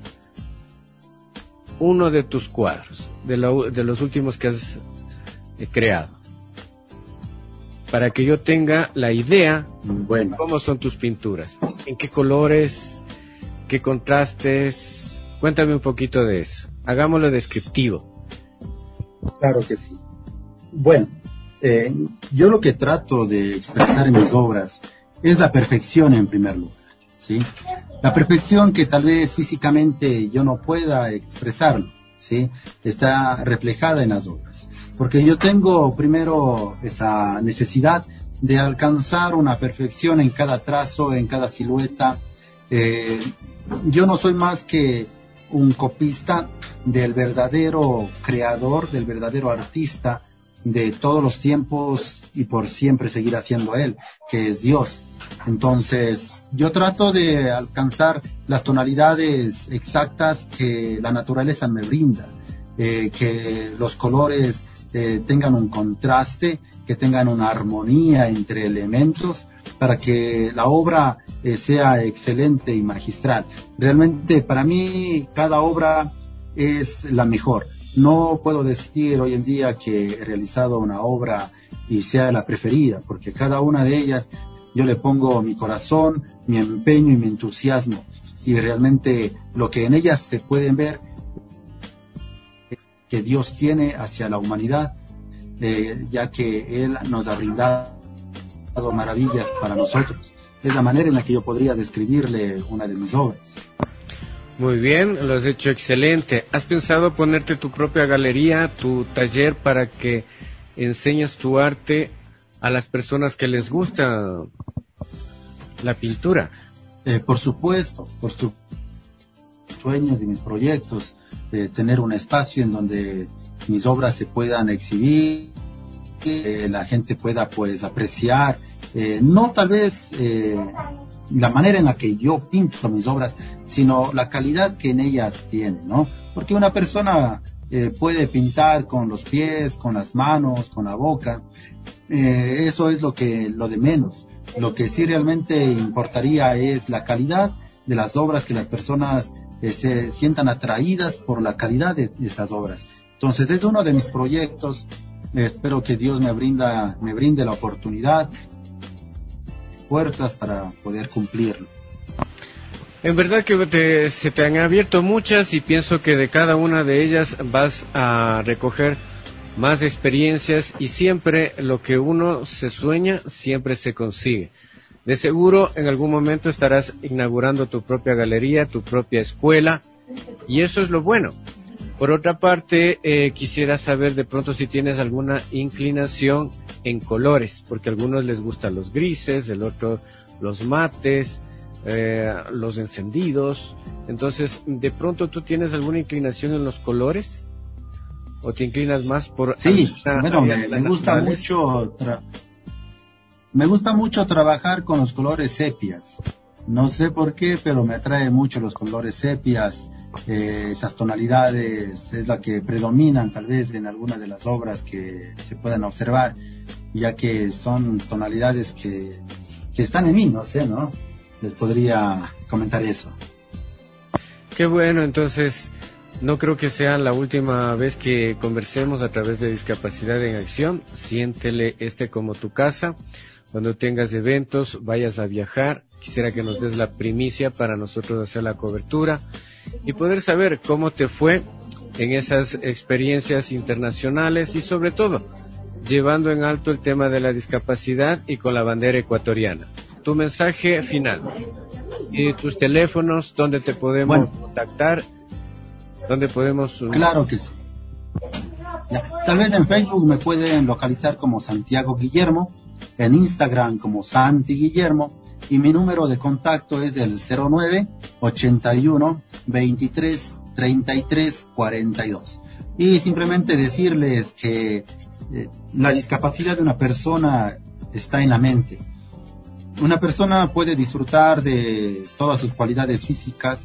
uno de tus cuadros, de los últimos que has creado? Para que yo tenga la idea de cómo son tus pinturas, en qué colores, qué contrastes. Cuéntame un poquito de eso. Hagámoslo descriptivo. Claro que sí. Bueno, yo lo que trato de expresar en mis obras es la perfección en primer lugar, ¿sí? La perfección que tal vez físicamente yo no pueda expresarlo, ¿sí? Está reflejada en las obras. Porque yo tengo primero esa necesidad de alcanzar una perfección en cada trazo, en cada silueta. Yo no soy más que un copista del verdadero creador, del verdadero artista de todos los tiempos y por siempre seguirá siendo él, que es Dios. Entonces, yo trato de alcanzar las tonalidades exactas que la naturaleza me brinda, que los colores tengan un contraste, que tengan una armonía entre elementos, para que la obra sea excelente y magistral. Realmente, para mí, cada obra es la mejor. No puedo decir hoy en día que he realizado una obra y sea la preferida, porque cada una de ellas yo le pongo mi corazón, mi empeño y mi entusiasmo, y realmente lo que en ellas se pueden ver que Dios tiene hacia la humanidad, ya que Él nos ha brindado maravillas para nosotros. Es la manera en la que yo podría describirle una de mis obras. Muy bien, lo has hecho excelente. ¿Has pensado ponerte tu propia galería, tu taller, para que enseñes tu arte a las personas que les gusta la pintura? Por supuesto, por sus sueños y mis proyectos, tener un espacio en donde mis obras se puedan exhibir, la gente pueda pues apreciar, no tal vez la manera en la que yo pinto mis obras, sino la calidad que en ellas tienen, ¿no? Porque una persona puede pintar con los pies, con las manos, con la boca, eso es lo de menos. Lo que sí realmente importaría es la calidad de las obras, que las personas se sientan atraídas por la calidad de estas obras. Entonces es uno de mis proyectos. Espero que Dios me brinde la oportunidad, puertas para poder cumplirlo. En verdad que se te han abierto muchas, y pienso que de cada una de ellas vas a recoger más experiencias, y siempre lo que uno se sueña siempre se consigue. De seguro en algún momento estarás inaugurando tu propia galería, tu propia escuela, y eso es lo bueno. Por otra parte, quisiera saber de pronto si tienes alguna inclinación en colores, porque a algunos les gustan los grises, el otro los mates, los encendidos. Entonces, ¿de pronto tú tienes alguna inclinación en los colores? ¿O te inclinas más por...? Sí, bueno, me gusta mucho... Me gusta mucho trabajar con los colores sepias. No sé por qué, pero me atrae mucho los colores sepias. Esas tonalidades es la que predominan tal vez en algunas de las obras que se puedan observar, ya que son tonalidades que están en mí, no sé, ¿no? Les podría comentar eso. Qué bueno, entonces no creo que sea la última vez que conversemos a través de Discapacidad en Acción. Siéntele como tu casa. Cuando tengas eventos, vayas a viajar, quisiera que nos des la primicia para nosotros hacer la cobertura y poder saber cómo te fue en esas experiencias internacionales, y sobre todo llevando en alto el tema de la discapacidad y con la bandera ecuatoriana. Tu mensaje final y tus teléfonos, donde te podemos contactar, donde podemos... Claro que sí. Ya, tal vez en Facebook me pueden localizar como Santiago Guillermo, en Instagram como Santi Guillermo, y mi número de contacto es el 09 81 23 33 42. Y simplemente decirles que la discapacidad de una persona está en la mente. Una persona puede disfrutar de todas sus cualidades físicas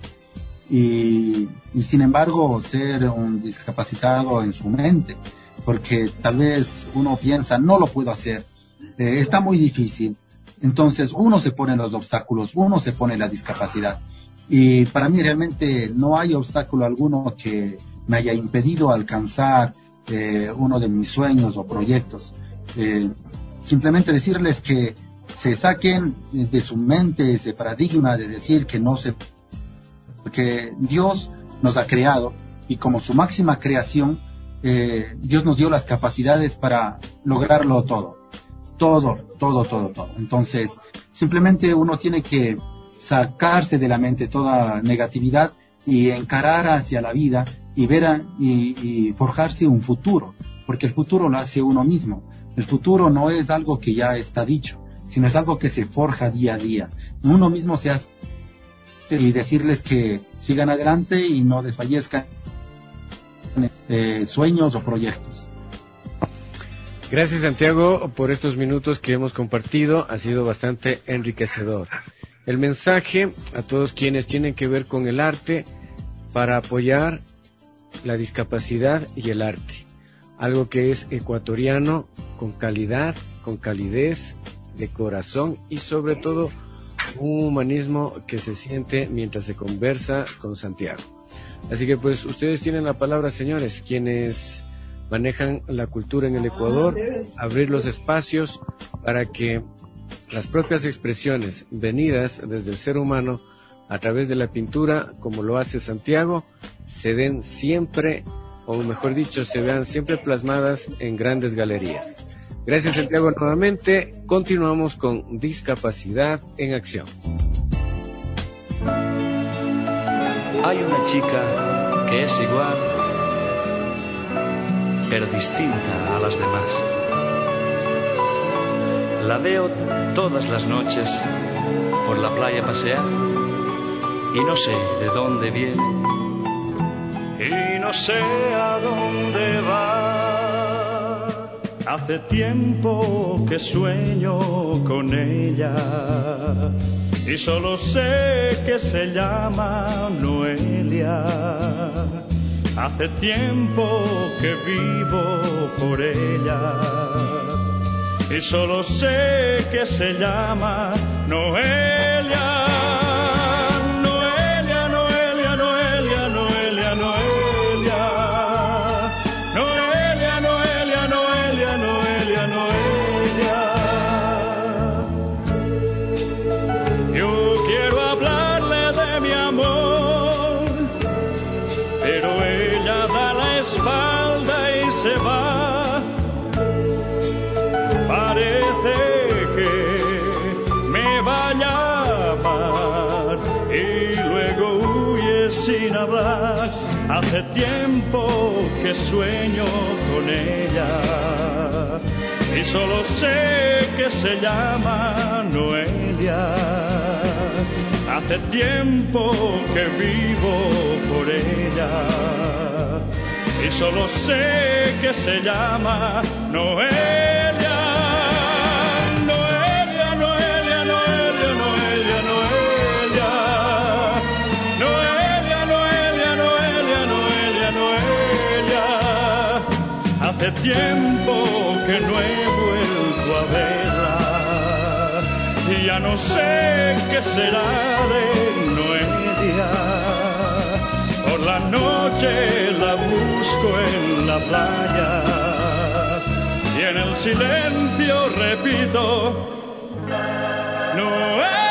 y sin embargo ser un discapacitado en su mente, porque tal vez uno piensa, no lo puedo hacer, está muy difícil. Entonces uno se pone los obstáculos, uno se pone la discapacidad. Y para mí realmente no hay obstáculo alguno que me haya impedido alcanzar uno de mis sueños o proyectos. Simplemente decirles que se saquen de su mente ese paradigma de decir que no se... Porque Dios nos ha creado y como su máxima creación, Dios nos dio las capacidades para lograrlo todo. Todo. Entonces, simplemente uno tiene que sacarse de la mente toda negatividad y encarar hacia la vida y ver y forjarse un futuro, porque el futuro lo hace uno mismo. El futuro no es algo que ya está dicho, sino es algo que se forja día a día. Uno mismo se hace, y decirles que sigan adelante y no desfallezcan sueños o proyectos. Gracias, Santiago, por estos minutos que hemos compartido. Ha sido bastante enriquecedor. El mensaje a todos quienes tienen que ver con el arte para apoyar la discapacidad y el arte. Algo que es ecuatoriano, con calidad, con calidez, de corazón y sobre todo un humanismo que se siente mientras se conversa con Santiago. Así que pues ustedes tienen la palabra, señores, quienes manejan la cultura en el Ecuador, abrir los espacios para que las propias expresiones venidas desde el ser humano a través de la pintura, como lo hace Santiago, se den siempre, o mejor dicho, se vean siempre plasmadas en grandes galerías. Gracias, Santiago, nuevamente. Continuamos con Discapacidad en Acción. Hay una chica que es igual, pero distinta a las demás. La veo todas las noches por la playa pasear y no sé de dónde viene y no sé a dónde va. Hace tiempo que sueño con ella y solo sé que se llama Noelia. Hace tiempo que vivo por ella y solo sé que se llama Noelia. Noelia, Noelia, Noelia, Noelia, Noelia. Noelia, Noelia, Noelia, Noelia, Noelia. Yo quiero hablarle de mi amor, pero ella da la espalda y se va. Parece que me va a llamar y luego huye sin hablar. Hace tiempo que sueño con ella y solo sé que se llama Noelia. Hace tiempo que vivo por ella y solo sé que se llama Noelia. Hace tiempo que no he vuelto a verla y ya no sé qué será de Noelia. Por la noche la busco en la playa y en el silencio repito Noelia.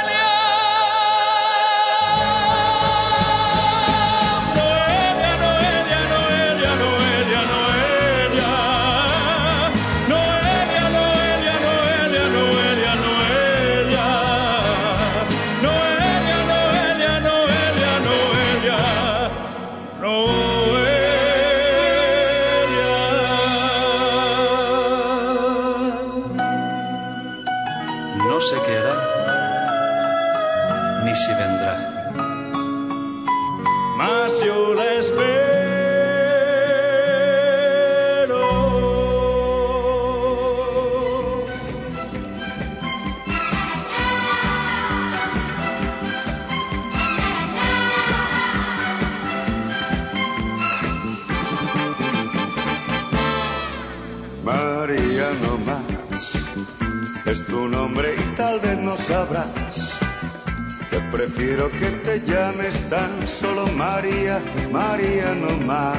Si vendrá, mas yo la espero. María no más, es tu nombre y tal vez no sabrás que prefiero que te llames tan solo María, María no más.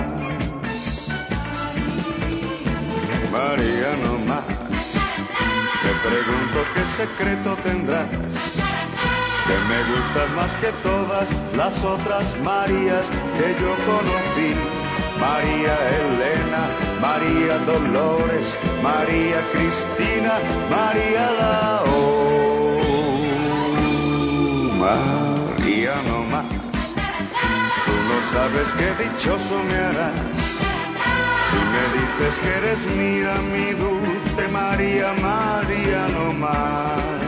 María no más. Te pregunto qué secreto tendrás, que me gustas más que todas las otras Marías que yo conocí. María Elena, María Dolores, María Cristina, María Lao. María no más. Tú no sabes qué dichoso me harás si me dices que eres mía, mi dulce María, María no más.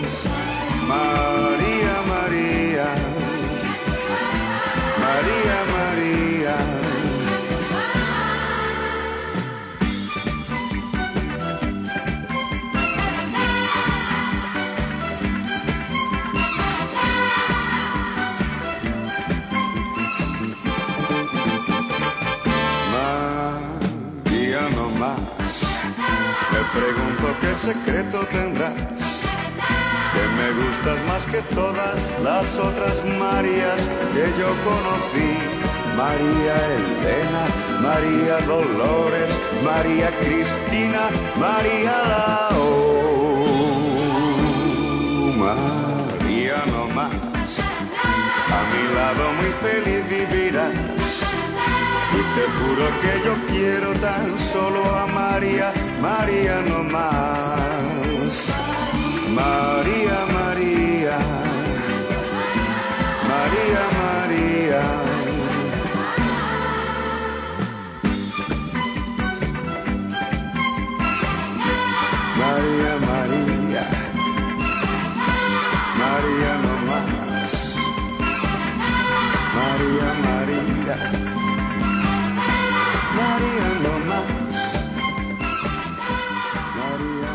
María, María, María, María. María no más. Me pregunto qué secreto tendrás, que me gustas más que todas las otras Marías que yo conocí. María Elena, María Dolores, María Cristina, María Lao. María no más. A mi lado muy feliz vivirás, y te juro que yo quiero tan solo a María, María no más. María, María, María, María. María, María, María no más. María, María, María no más. María,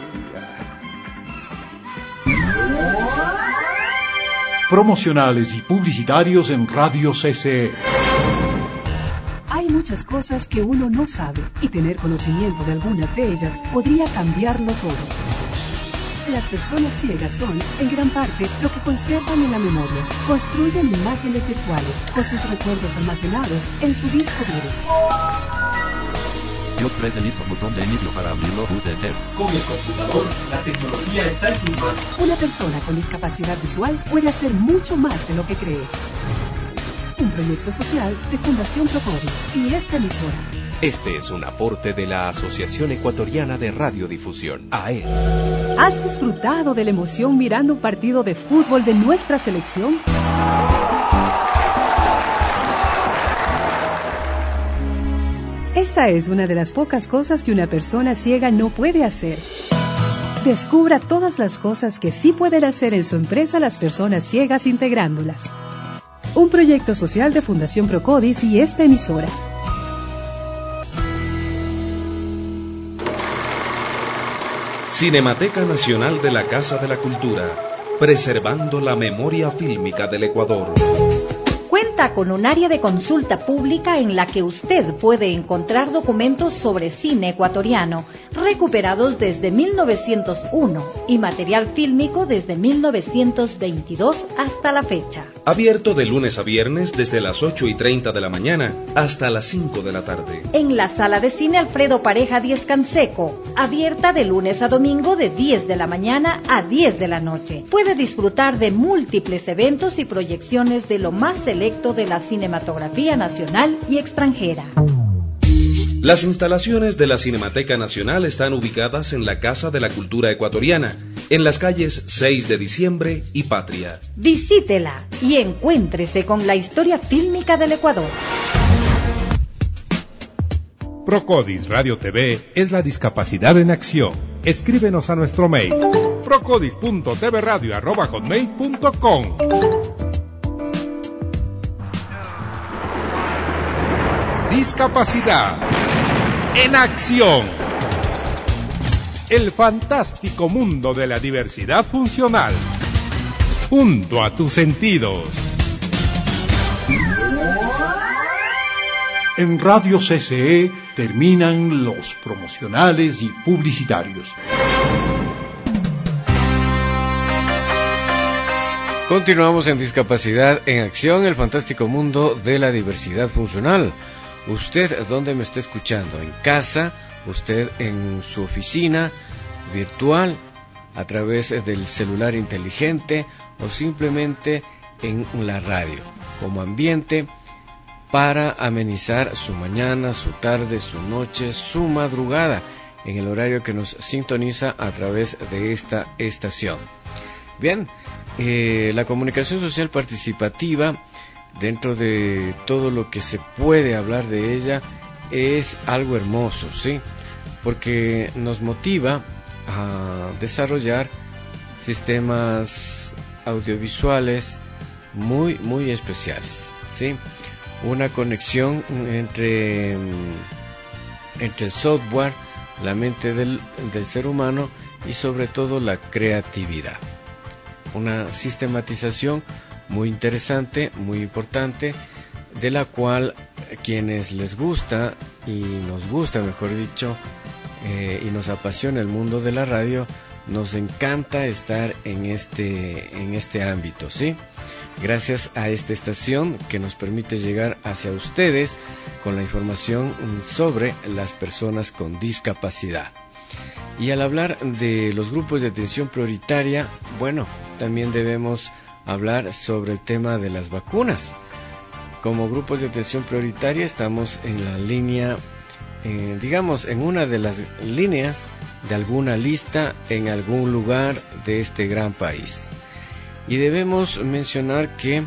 María. Promocionales y publicitarios en Radio CCE. Hay muchas cosas que uno no sabe y tener conocimiento de algunas de ellas podría cambiarlo todo. Las personas ciegas son, en gran parte, lo que conservan en la memoria. Construyen imágenes virtuales con sus recuerdos almacenados en su disco duro. Dios prese listo botón de inicio para abrirlo. Use Enter. Con el computador, la tecnología está en tus manos. Una persona con discapacidad visual puede hacer mucho más de lo que crees. Un proyecto social de Fundación Procodis y esta emisora. Este es un aporte de la Asociación Ecuatoriana de Radiodifusión, AER. ¿Has disfrutado de la emoción mirando un partido de fútbol de nuestra selección? Esta es una de las pocas cosas que una persona ciega no puede hacer. Descubra todas las cosas que sí pueden hacer en su empresa las personas ciegas integrándolas. Un proyecto social de Fundación Procodis y esta emisora. Cinemateca Nacional de la Casa de la Cultura, preservando la memoria fílmica del Ecuador. Cuenta con un área de consulta pública en la que usted puede encontrar documentos sobre cine ecuatoriano, recuperados desde 1901 y material fílmico desde 1922 hasta la fecha. Abierto de lunes a viernes desde las 8:30 de la mañana hasta las 5 de la tarde. En la sala de cine Alfredo Pareja 10 Canseco, abierta de lunes a domingo de 10 de la mañana a 10 de la noche. Puede disfrutar de múltiples eventos y proyecciones de lo más selecto de la cinematografía nacional y extranjera. Las instalaciones de la Cinemateca Nacional están ubicadas en la Casa de la Cultura Ecuatoriana, en las calles 6 de Diciembre y Patria. Visítela y encuéntrese con la historia fílmica del Ecuador. Procodis Radio TV es la discapacidad en acción. Escríbenos a nuestro mail procodis.tvradio@hotmail.com. Discapacidad en acción. El fantástico mundo de la diversidad funcional. Junto a tus sentidos. En Radio CCE terminan los promocionales y publicitarios. Continuamos en Discapacidad en Acción, el fantástico mundo de la diversidad funcional. Usted, ¿dónde me está escuchando? ¿En casa? ¿Usted en su oficina virtual? ¿A través del celular inteligente? ¿O simplemente en la radio? Como ambiente para amenizar su mañana, su tarde, su noche, su madrugada, en el horario que nos sintoniza a través de esta estación. Bien, la comunicación social participativa, dentro de todo lo que se puede hablar de ella, es algo hermoso, ¿sí? Porque nos motiva a desarrollar sistemas audiovisuales muy especiales, ¿sí? Una conexión entre el software, la mente del ser humano y sobre todo la creatividad. Una sistematización muy interesante, muy importante, de la cual quienes les gusta y nos gusta, mejor dicho, y nos apasiona el mundo de la radio, nos encanta estar en este ámbito, ¿sí? Gracias a esta estación que nos permite llegar hacia ustedes con la información sobre las personas con discapacidad. Y al hablar de los grupos de atención prioritaria, bueno, también debemos hablar sobre el tema de las vacunas. Como grupos de atención prioritaria estamos en la línea, digamos, en una de las líneas de alguna lista en algún lugar de este gran país. Y debemos mencionar que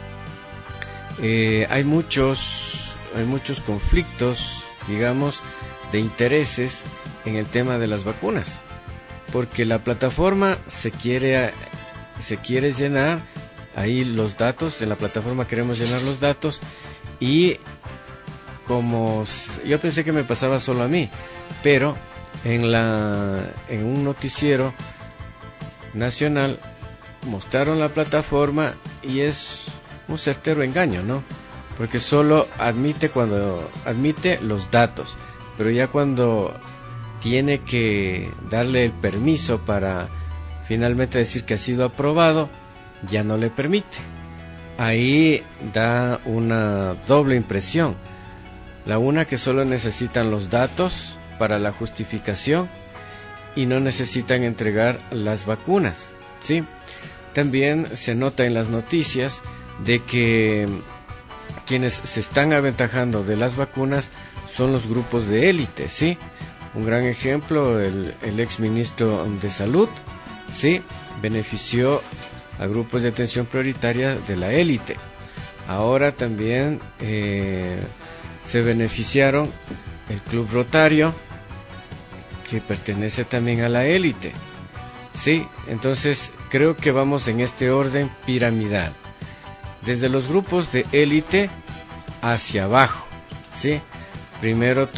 hay muchos conflictos, digamos, de intereses en el tema de las vacunas, porque la plataforma se quiere llenar ahí los datos. En la plataforma queremos llenar los datos, y como yo pensé que me pasaba solo a mí, pero en un noticiero nacional mostraron la plataforma y es un certero engaño, ¿no? Porque solo admite los datos, pero ya cuando tiene que darle el permiso para finalmente decir que ha sido aprobado, ya no le permite. Ahí da una doble impresión. La una, que solo necesitan los datos para la justificación y no necesitan entregar las vacunas, ¿sí? También se nota en las noticias de que quienes se están aventajando de las vacunas son los grupos de élite, ¿sí? Un gran ejemplo, el ex ministro de Salud, ¿sí? Benefició a grupos de atención prioritaria de la élite. Ahora también se beneficiaron el Club Rotario, que pertenece también a la élite, ¿sí? Entonces creo que vamos en este orden piramidal, desde los grupos de élite hacia abajo, ¿sí? Primero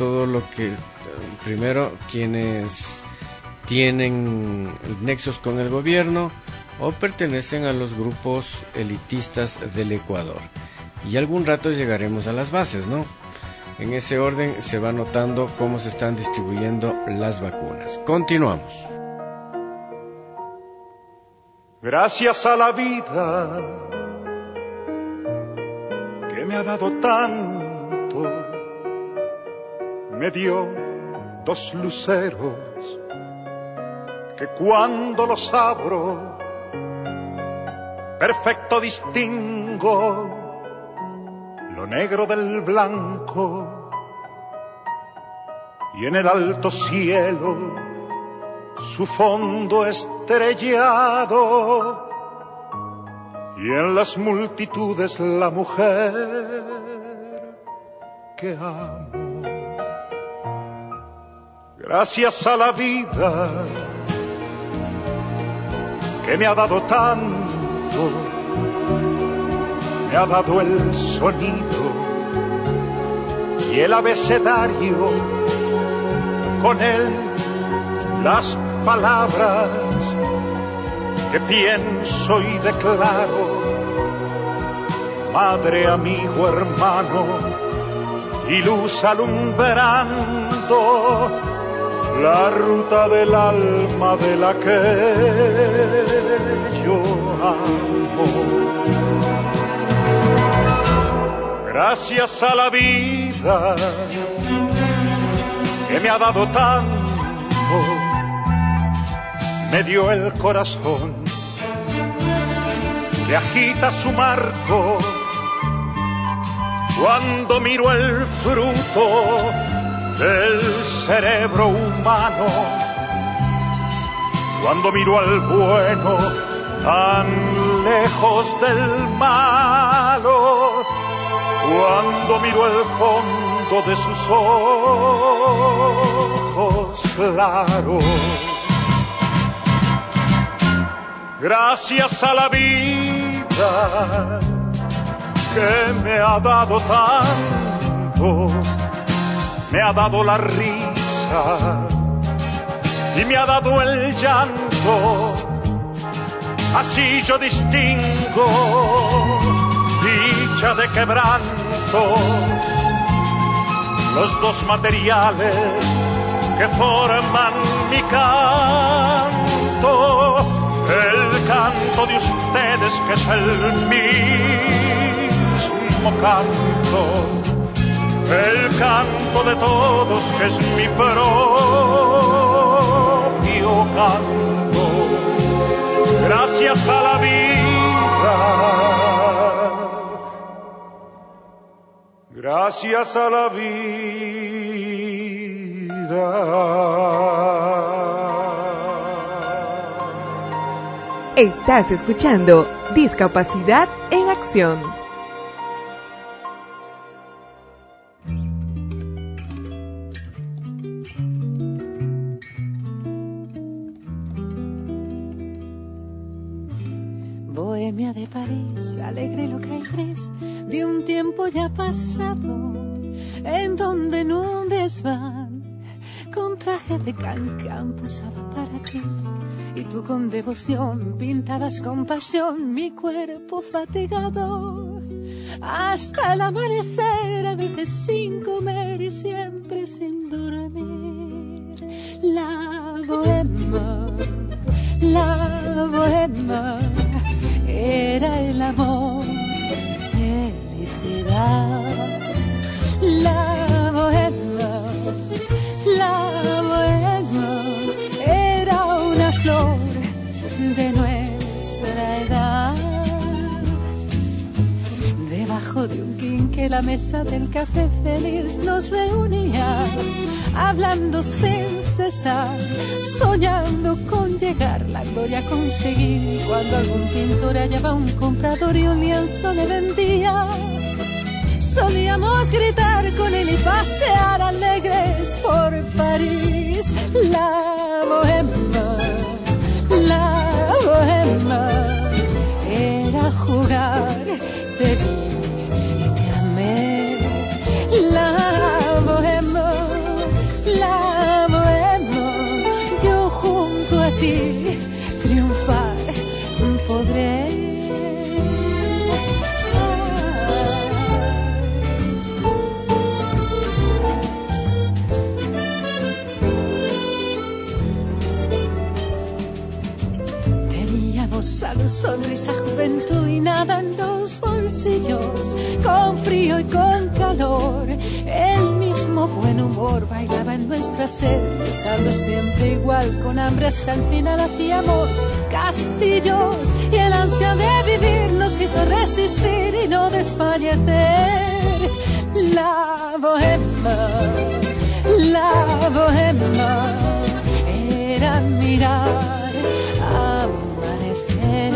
quienes tienen nexos con el gobierno o pertenecen a los grupos elitistas del Ecuador, y algún rato llegaremos a las bases, ¿no? En ese orden se va notando cómo se están distribuyendo las vacunas. Continuamos. Gracias a la vida que me ha dado tanto, me dio 2 luceros que cuando los abro perfecto distingo lo negro del blanco, y en el alto cielo su fondo estrellado, y en las multitudes la mujer que amo. Gracias a la vida que me ha dado tanto, me ha dado el sonido y el abecedario, con él las palabras que pienso y declaro, madre, amigo, hermano y luz alumbrando la ruta del alma de la que yo amo. Gracias a la vida que me ha dado tanto, me dio el corazón que agita su marco cuando miro el fruto del cerebro humano, cuando miro al bueno tan lejos del malo, cuando miro el fondo de sus ojos claros. Gracias a la vida que me ha dado tanto, me ha dado la risa y me ha dado el llanto. Así yo distingo dicha de quebranto, los dos materiales que forman mi canto. El canto de ustedes que es el mismo canto, el canto de todos que es mi propio canto. Gracias a la vida, gracias a la vida. Estás escuchando Discapacidad en Acción. Bohemia de París, alegre loca y gris, de un tiempo ya pasado, en donde en un desván, con traje de cancán posaba para ti. Y tú con devoción pintabas con pasión mi cuerpo fatigado. Hasta el amanecer, a veces sin comer y siempre sin dormir. La bohema, era el amor, felicidad. La bohema, era una flor de nuestra edad. Debajo de un quinqué la mesa del café feliz nos reunía, hablando sin cesar, soñando con llegar la gloria a conseguir. Cuando algún pintor hallaba un comprador y un lienzo le vendía, solíamos gritar con él y pasear alegres por París. La bohema, era jugar, te vi y te amé. La bohema, yo junto a ti triunfar podré. Salud, sonrisa, juventud y nada en los bolsillos, con frío y con calor. El mismo buen humor bailaba en nuestra sed, luchando siempre igual con hambre hasta el final. Hacíamos castillos y el ansia de vivir nos hizo resistir y no desfallecer. La bohema, era mirar amanecer.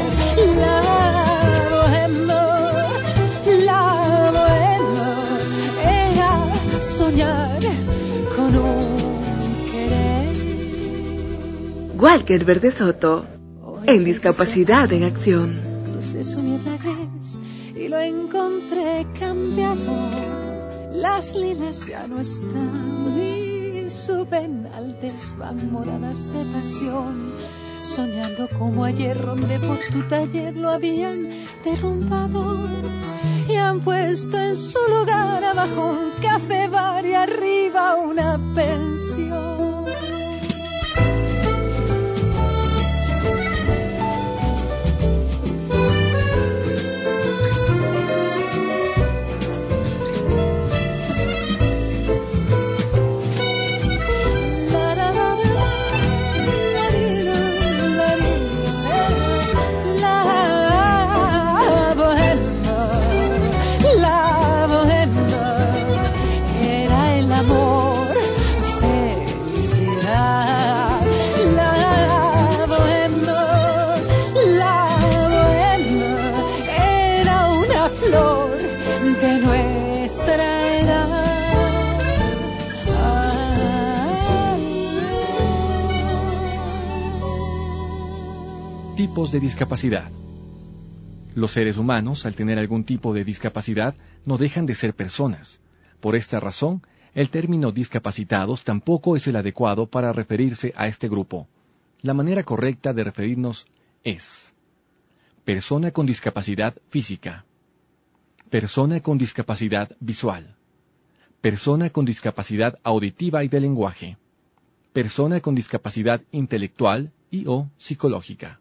La bohema era soñar con un querer. Walker Verde Soto, en Discapacidad en Acción. Crucé su niebla gris y lo encontré cambiado. Las lilas ya no están y su penaltes van moradas de pasión. Soñando como ayer, donde por tu taller lo habían derrumbado y han puesto en su lugar abajo un café bar y arriba una pensión. Tipos de discapacidad. Los seres humanos, al tener algún tipo de discapacidad, no dejan de ser personas. Por esta razón, el término discapacitados tampoco es el adecuado para referirse a este grupo. La manera correcta de referirnos es: persona con discapacidad física, persona con discapacidad visual, persona con discapacidad auditiva y de lenguaje, persona con discapacidad intelectual y o psicológica.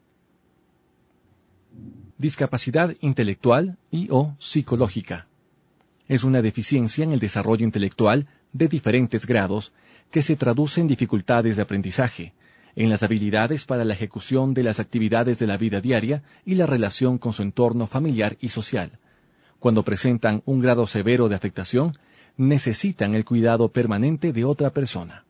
Discapacidad intelectual y o psicológica. Es una deficiencia en el desarrollo intelectual de diferentes grados que se traduce en dificultades de aprendizaje, en las habilidades para la ejecución de las actividades de la vida diaria y la relación con su entorno familiar y social. Cuando presentan un grado severo de afectación, necesitan el cuidado permanente de otra persona.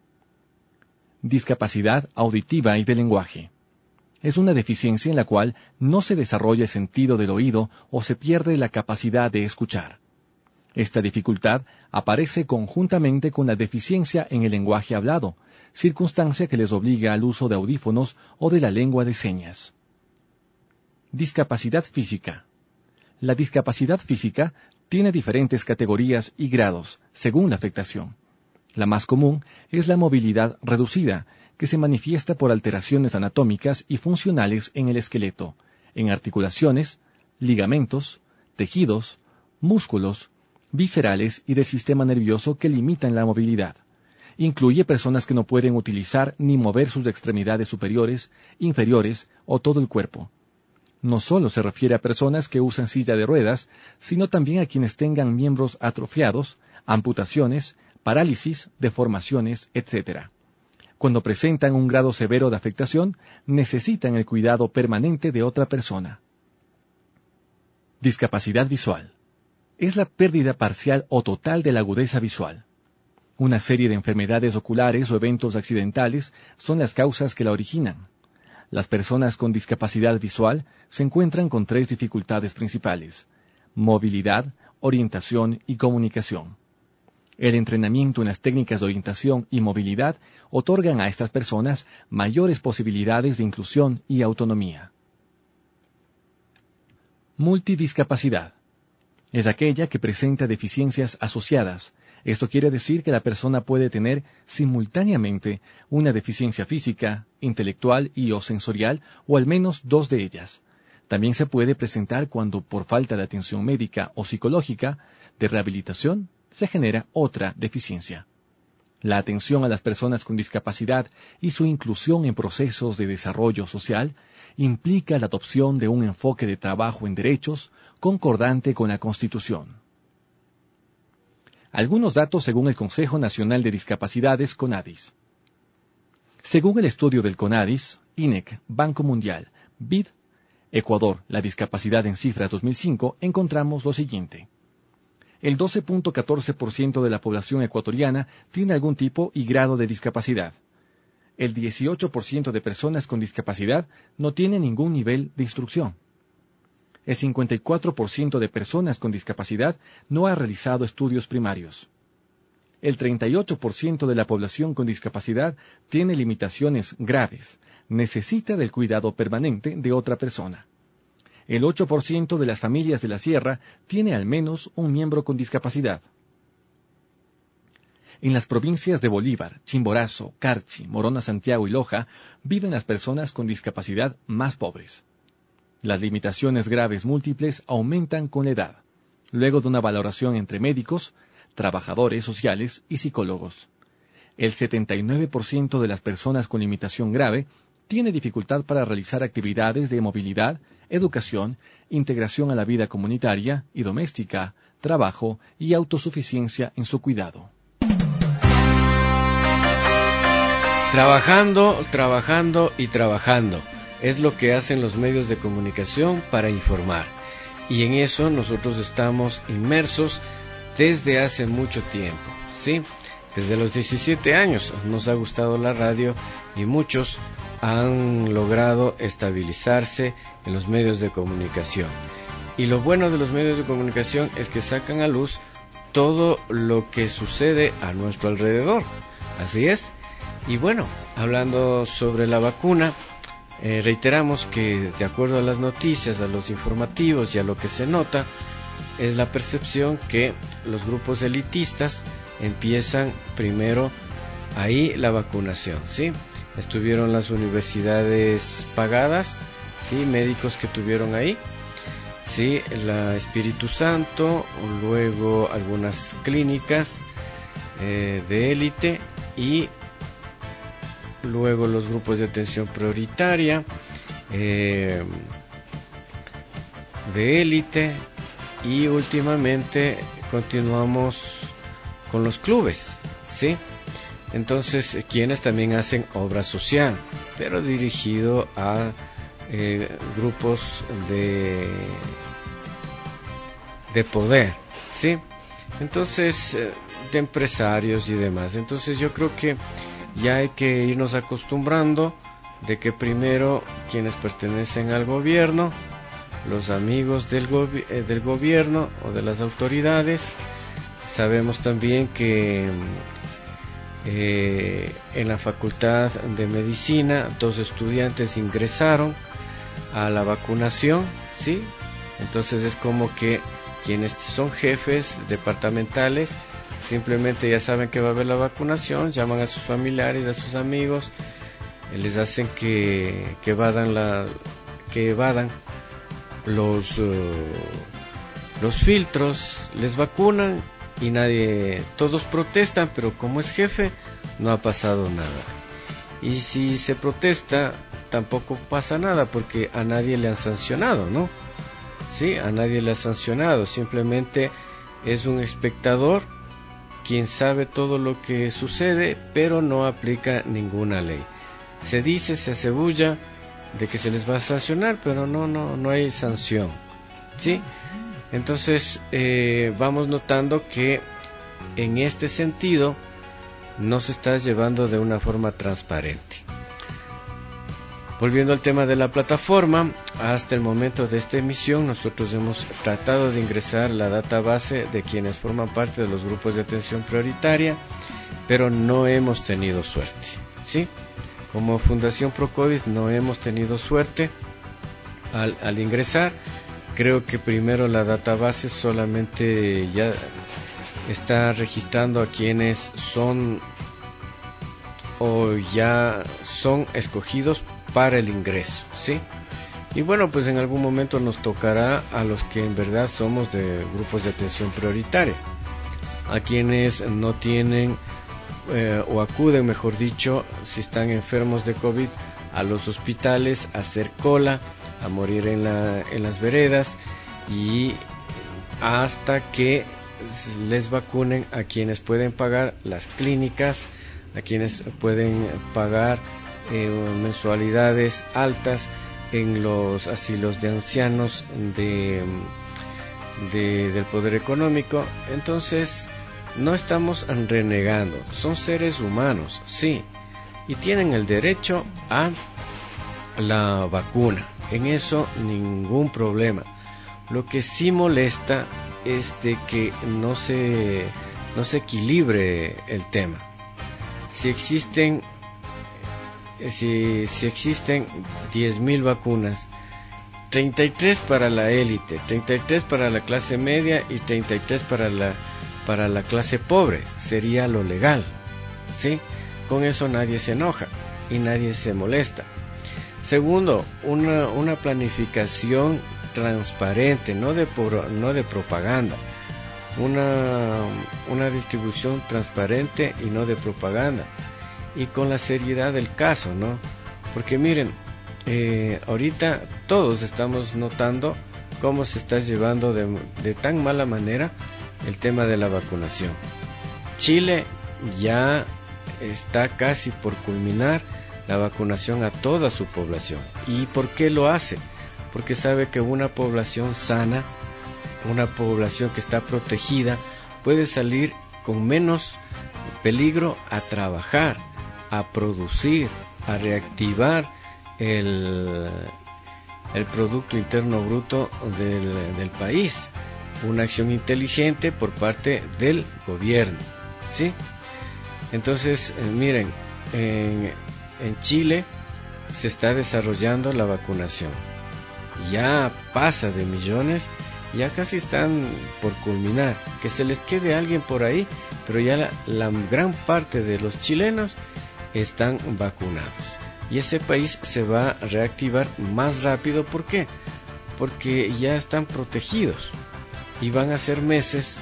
Discapacidad auditiva y de lenguaje. Es una deficiencia en la cual no se desarrolla el sentido del oído o se pierde la capacidad de escuchar. Esta dificultad aparece conjuntamente con la deficiencia en el lenguaje hablado, circunstancia que les obliga al uso de audífonos o de la lengua de señas. Discapacidad física. La discapacidad física tiene diferentes categorías y grados, según la afectación. La más común es la movilidad reducida, que se manifiesta por alteraciones anatómicas y funcionales en el esqueleto, en articulaciones, ligamentos, tejidos, músculos, viscerales y del sistema nervioso que limitan la movilidad. Incluye personas que no pueden utilizar ni mover sus extremidades superiores, inferiores o todo el cuerpo. No solo se refiere a personas que usan silla de ruedas, sino también a quienes tengan miembros atrofiados, amputaciones, parálisis, deformaciones, etc. Cuando presentan un grado severo de afectación, necesitan el cuidado permanente de otra persona. Discapacidad visual. Es la pérdida parcial o total de la agudeza visual. Una serie de enfermedades oculares o eventos accidentales son las causas que la originan. Las personas con discapacidad visual se encuentran con 3 dificultades principales: movilidad, orientación y comunicación. El entrenamiento en las técnicas de orientación y movilidad otorgan a estas personas mayores posibilidades de inclusión y autonomía. Multidiscapacidad. Es aquella que presenta deficiencias asociadas. Esto quiere decir que la persona puede tener simultáneamente una deficiencia física, intelectual y o sensorial, o al menos 2 de ellas. También se puede presentar cuando, por falta de atención médica o psicológica, de rehabilitación, se genera otra deficiencia. La atención a las personas con discapacidad y su inclusión en procesos de desarrollo social implica la adopción de un enfoque de trabajo en derechos concordante con la Constitución. Algunos datos según el Consejo Nacional de Discapacidades, CONADIS. Según el estudio del CONADIS, INEC, Banco Mundial, BID, Ecuador, la discapacidad en cifras 2005, encontramos lo siguiente. El 12.14% de la población ecuatoriana tiene algún tipo y grado de discapacidad. El 18% de personas con discapacidad no tiene ningún nivel de instrucción. El 54% de personas con discapacidad no ha realizado estudios primarios. El 38% de la población con discapacidad tiene limitaciones graves, necesita del cuidado permanente de otra persona. El 8% de las familias de la sierra tiene al menos un miembro con discapacidad. En las provincias de Bolívar, Chimborazo, Carchi, Morona Santiago y Loja viven las personas con discapacidad más pobres. Las limitaciones graves múltiples aumentan con la edad, luego de una valoración entre médicos, trabajadores sociales y psicólogos. El 79% de las personas con limitación grave tiene dificultad para realizar actividades de movilidad, educación, integración a la vida comunitaria y doméstica, trabajo y autosuficiencia en su cuidado. Trabajando, trabajando y trabajando. Es lo que hacen los medios de comunicación para informar. Y en eso nosotros estamos inmersos desde hace mucho tiempo, ¿sí? Desde los 17 años nos ha gustado la radio y muchos han logrado estabilizarse en los medios de comunicación. Y lo bueno de los medios de comunicación es que sacan a luz todo lo que sucede a nuestro alrededor. Así es. Y bueno, hablando sobre la vacuna, reiteramos que de acuerdo a las noticias, a los informativos y a lo que se nota, es la percepción que los grupos elitistas empiezan primero ahí la vacunación, ¿sí? Estuvieron las universidades pagadas, ¿sí? Médicos que tuvieron ahí, ¿sí? La Espíritu Santo, luego algunas clínicas de élite y luego los grupos de atención prioritaria de élite y últimamente continuamos con los clubes, ¿sí? Entonces, quienes también hacen obra social, pero dirigido a grupos de poder, ¿sí? Entonces, de empresarios y demás. Entonces, yo creo que ya hay que irnos acostumbrando de que primero quienes pertenecen al gobierno, los amigos del gobierno o de las autoridades. Sabemos también que en la Facultad de Medicina 2 estudiantes ingresaron a la vacunación, ¿sí? Entonces es como que quienes son jefes departamentales simplemente ya saben que va a haber la vacunación, llaman a sus familiares, a sus amigos, les hacen que evadan los filtros, les vacunan y todos protestan, pero como es jefe no ha pasado nada. Y si se protesta tampoco pasa nada porque a nadie le han sancionado, ¿no? Sí, a nadie le ha sancionado, simplemente es un espectador quien sabe todo lo que sucede, pero no aplica ninguna ley. Se dice, se asebulla de que se les va a sancionar, pero no hay sanción, ¿sí? Entonces vamos notando que en este sentido no se está llevando de una forma transparente. Volviendo al tema de la plataforma, hasta el momento de esta emisión nosotros hemos tratado de ingresar la database de quienes forman parte de los grupos de atención prioritaria, pero no hemos tenido suerte, ¿sí? Como Fundación Procovid no hemos tenido suerte al ingresar. Creo que primero la database solamente ya está registrando a quienes son o ya son escogidos para el ingreso, ¿sí? Y bueno, pues en algún momento nos tocará a los que en verdad somos de grupos de atención prioritaria, a quienes no tienen o acuden, mejor dicho, si están enfermos de COVID, a los hospitales a hacer cola, a morir en las veredas y hasta que les vacunen a quienes pueden pagar las clínicas, a quienes pueden pagar mensualidades altas en los asilos de ancianos del poder económico. Entonces no estamos renegando, son seres humanos, sí, y tienen el derecho a la vacuna, en eso ningún problema. Lo que sí molesta es de que no se equilibre el tema. Si existen 10.000 vacunas, 33 para la élite, 33 para la clase media y 33 para la clase pobre, sería lo legal, ¿sí? Con eso nadie se enoja y nadie se molesta. Segundo, una planificación transparente, no de propaganda. una distribución transparente y no de propaganda, y con la seriedad del caso, ¿no? Porque miren, ahorita todos estamos notando cómo se está llevando de tan mala manera el tema de la vacunación. Chile ya está casi por culminar la vacunación a toda su población. ¿Y por qué lo hace? Porque sabe que una población sana, una población que está protegida, puede salir con menos peligro a trabajar, a producir, a reactivar el Producto Interno Bruto del país. Una acción inteligente por parte del gobierno, ¿sí? Entonces, miren, en Chile se está desarrollando la vacunación. Ya pasa de millones, ya casi están por culminar. Que se les quede alguien por ahí, pero ya la gran parte de los chilenos están vacunados. Y ese país se va a reactivar más rápido. ¿Por qué? Porque ya están protegidos y van a ser meses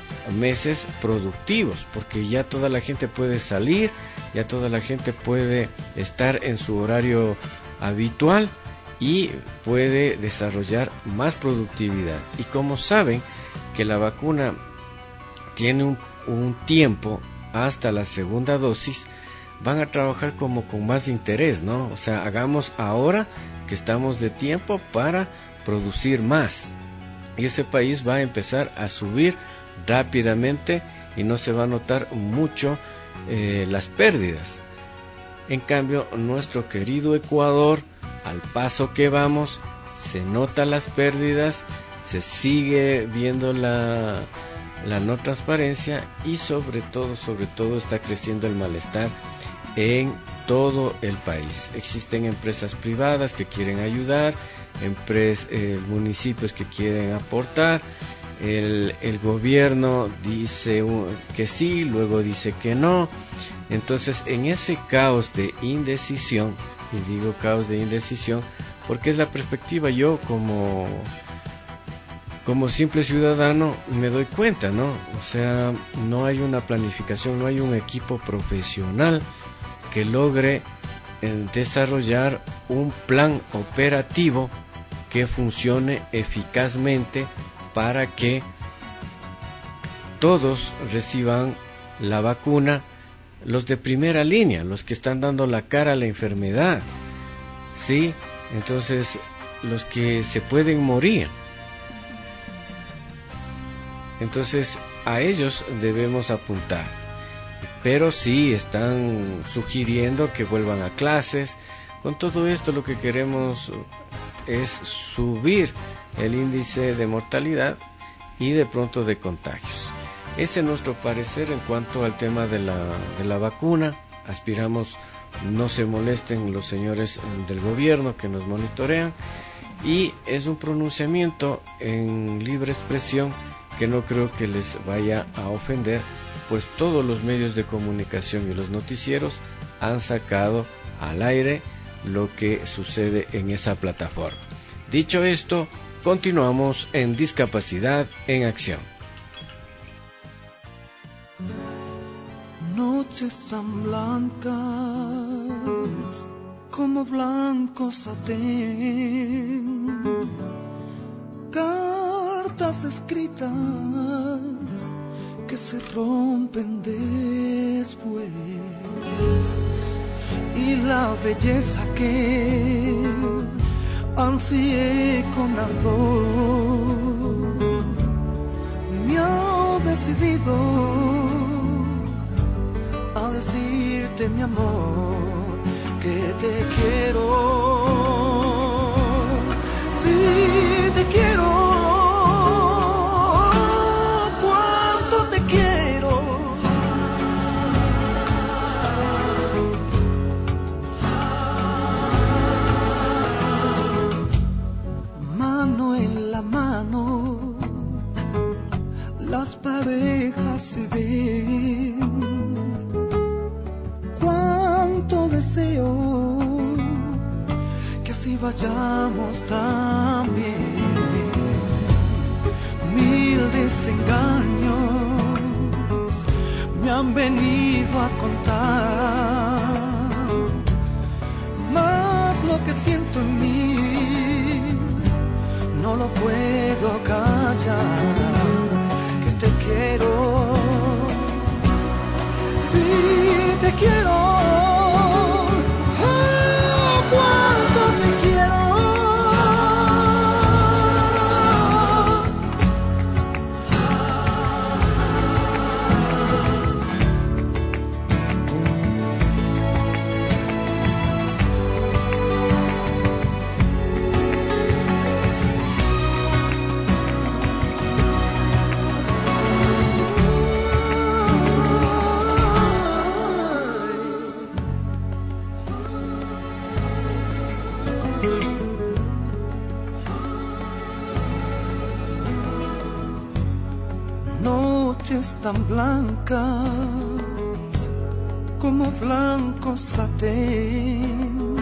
productivos, porque ya toda la gente puede salir, ya toda la gente puede estar en su horario habitual y puede desarrollar más productividad. Y como saben que la vacuna tiene un tiempo hasta la segunda dosis, van a trabajar como con más interés, ¿no? O sea, hagamos ahora que estamos de tiempo para producir más. Y ese país va a empezar a subir rápidamente y no se va a notar mucho las pérdidas. En cambio, nuestro querido Ecuador, al paso que vamos, se nota las pérdidas, se sigue viendo la no transparencia y sobre todo está creciendo el malestar en todo el país. Existen empresas privadas que quieren ayudar, municipios que quieren aportar, el gobierno dice que sí, luego dice que no. Entonces, en ese caos de indecisión, y digo caos de indecisión porque es la perspectiva, yo como simple ciudadano me doy cuenta, ¿no? O sea, no hay una planificación, no hay un equipo profesional que logre desarrollar un plan operativo que funcione eficazmente para que todos reciban la vacuna, los de primera línea, los que están dando la cara a la enfermedad, ¿sí? Entonces, los que se pueden morir. Entonces, a ellos debemos apuntar. Pero sí están sugiriendo que vuelvan a clases. Con todo esto lo que queremos es subir el índice de mortalidad y de pronto de contagios. Ese es nuestro parecer en cuanto al tema de la vacuna. Aspiramos no se molesten los señores del gobierno que nos monitorean, y es un pronunciamiento en libre expresión que no creo que les vaya a ofender, pues todos los medios de comunicación y los noticieros han sacado al aire lo que sucede en esa plataforma. Dicho esto, continuamos en Discapacidad en Acción. Noches tan blancas como blanco satén, cartas escritas que se rompen después, y la belleza que ansié con ardor me ha decidido a decirte, mi amor, que te quiero. Sí, te quiero. Cuánto te quiero. Mano en la mano, las parejas se ven. Cuánto deseo que así vayamos también. Mil desengaños me han venido a contar, más lo que siento en mí no lo puedo callar, que te quiero, sí te quiero. Tan blancas como blanco satén,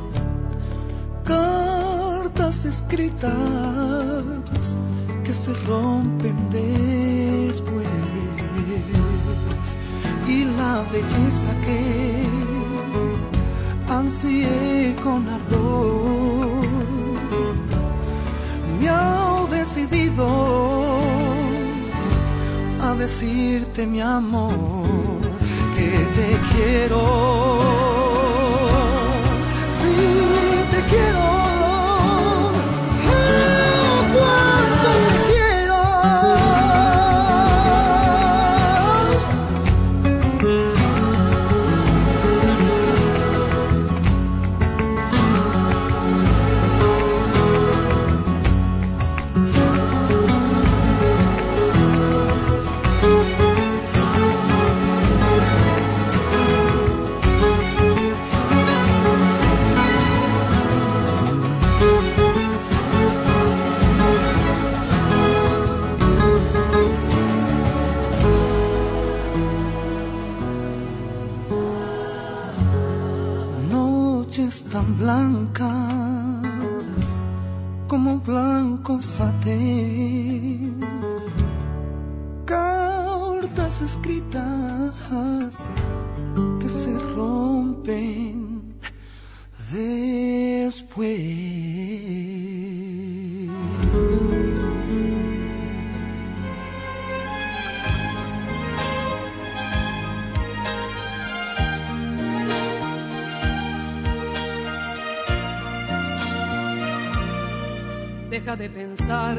cartas escritas que se rompen después, y la belleza que ansié con ardor me ha decidido a decirte, mi amor, que te quiero, sí te quiero, cuánto te quiero. Tan blancas como blanco satén, cartas escritas que se rompen después. Deja de pensar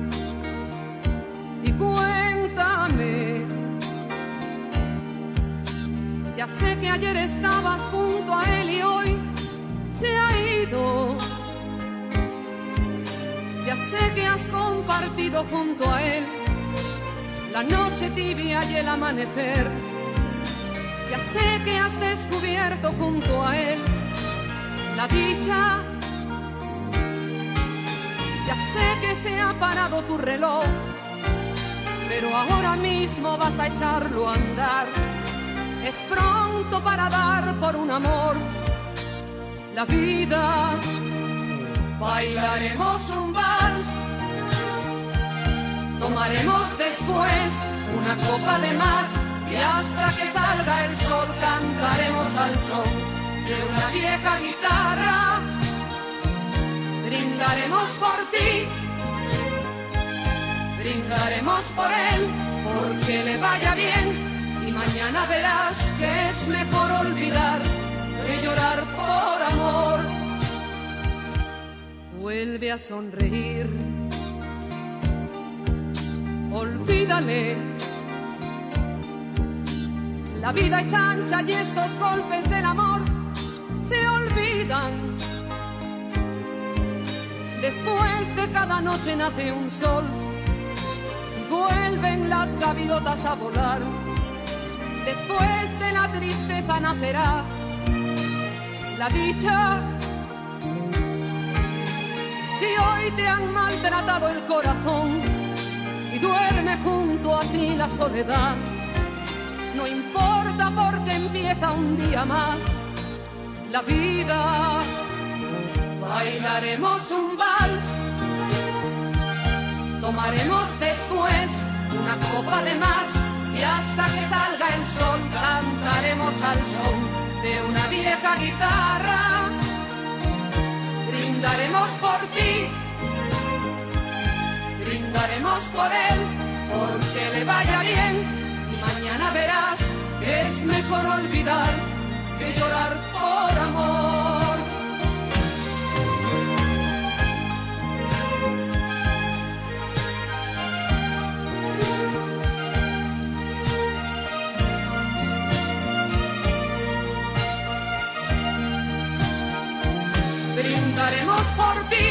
y cuéntame. Ya sé que ayer estabas junto a él y hoy se ha ido. Ya sé que has compartido junto a él la noche tibia y el amanecer. Ya sé que has descubierto junto a él la dicha. Ya sé que se ha parado tu reloj, pero ahora mismo vas a echarlo a andar. Es pronto para dar por un amor la vida. Bailaremos un vals, tomaremos después una copa de más, y hasta que salga el sol cantaremos al son de una vieja guitarra. Brindaremos por ti, brindaremos por él, porque le vaya bien, y mañana verás que es mejor olvidar que llorar por amor. Vuelve a sonreír, olvídale. La vida es ancha y estos golpes del amor se olvidan. Después de cada noche nace un sol, vuelven las gaviotas a volar. Después de la tristeza nacerá la dicha. Si hoy te han maltratado el corazón y duerme junto a ti la soledad, no importa porque empieza un día más la vida. Bailaremos un vals, tomaremos después una copa de más, y hasta que salga el sol cantaremos al son de una vieja guitarra. Brindaremos por ti, brindaremos por él, porque le vaya bien, y mañana verás que es mejor olvidar que llorar por amor. Brindaremos por ti,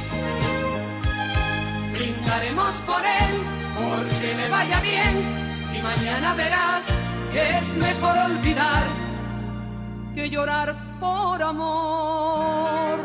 brindaremos por él, porque le vaya bien, y mañana verás que es mejor olvidar que llorar por amor.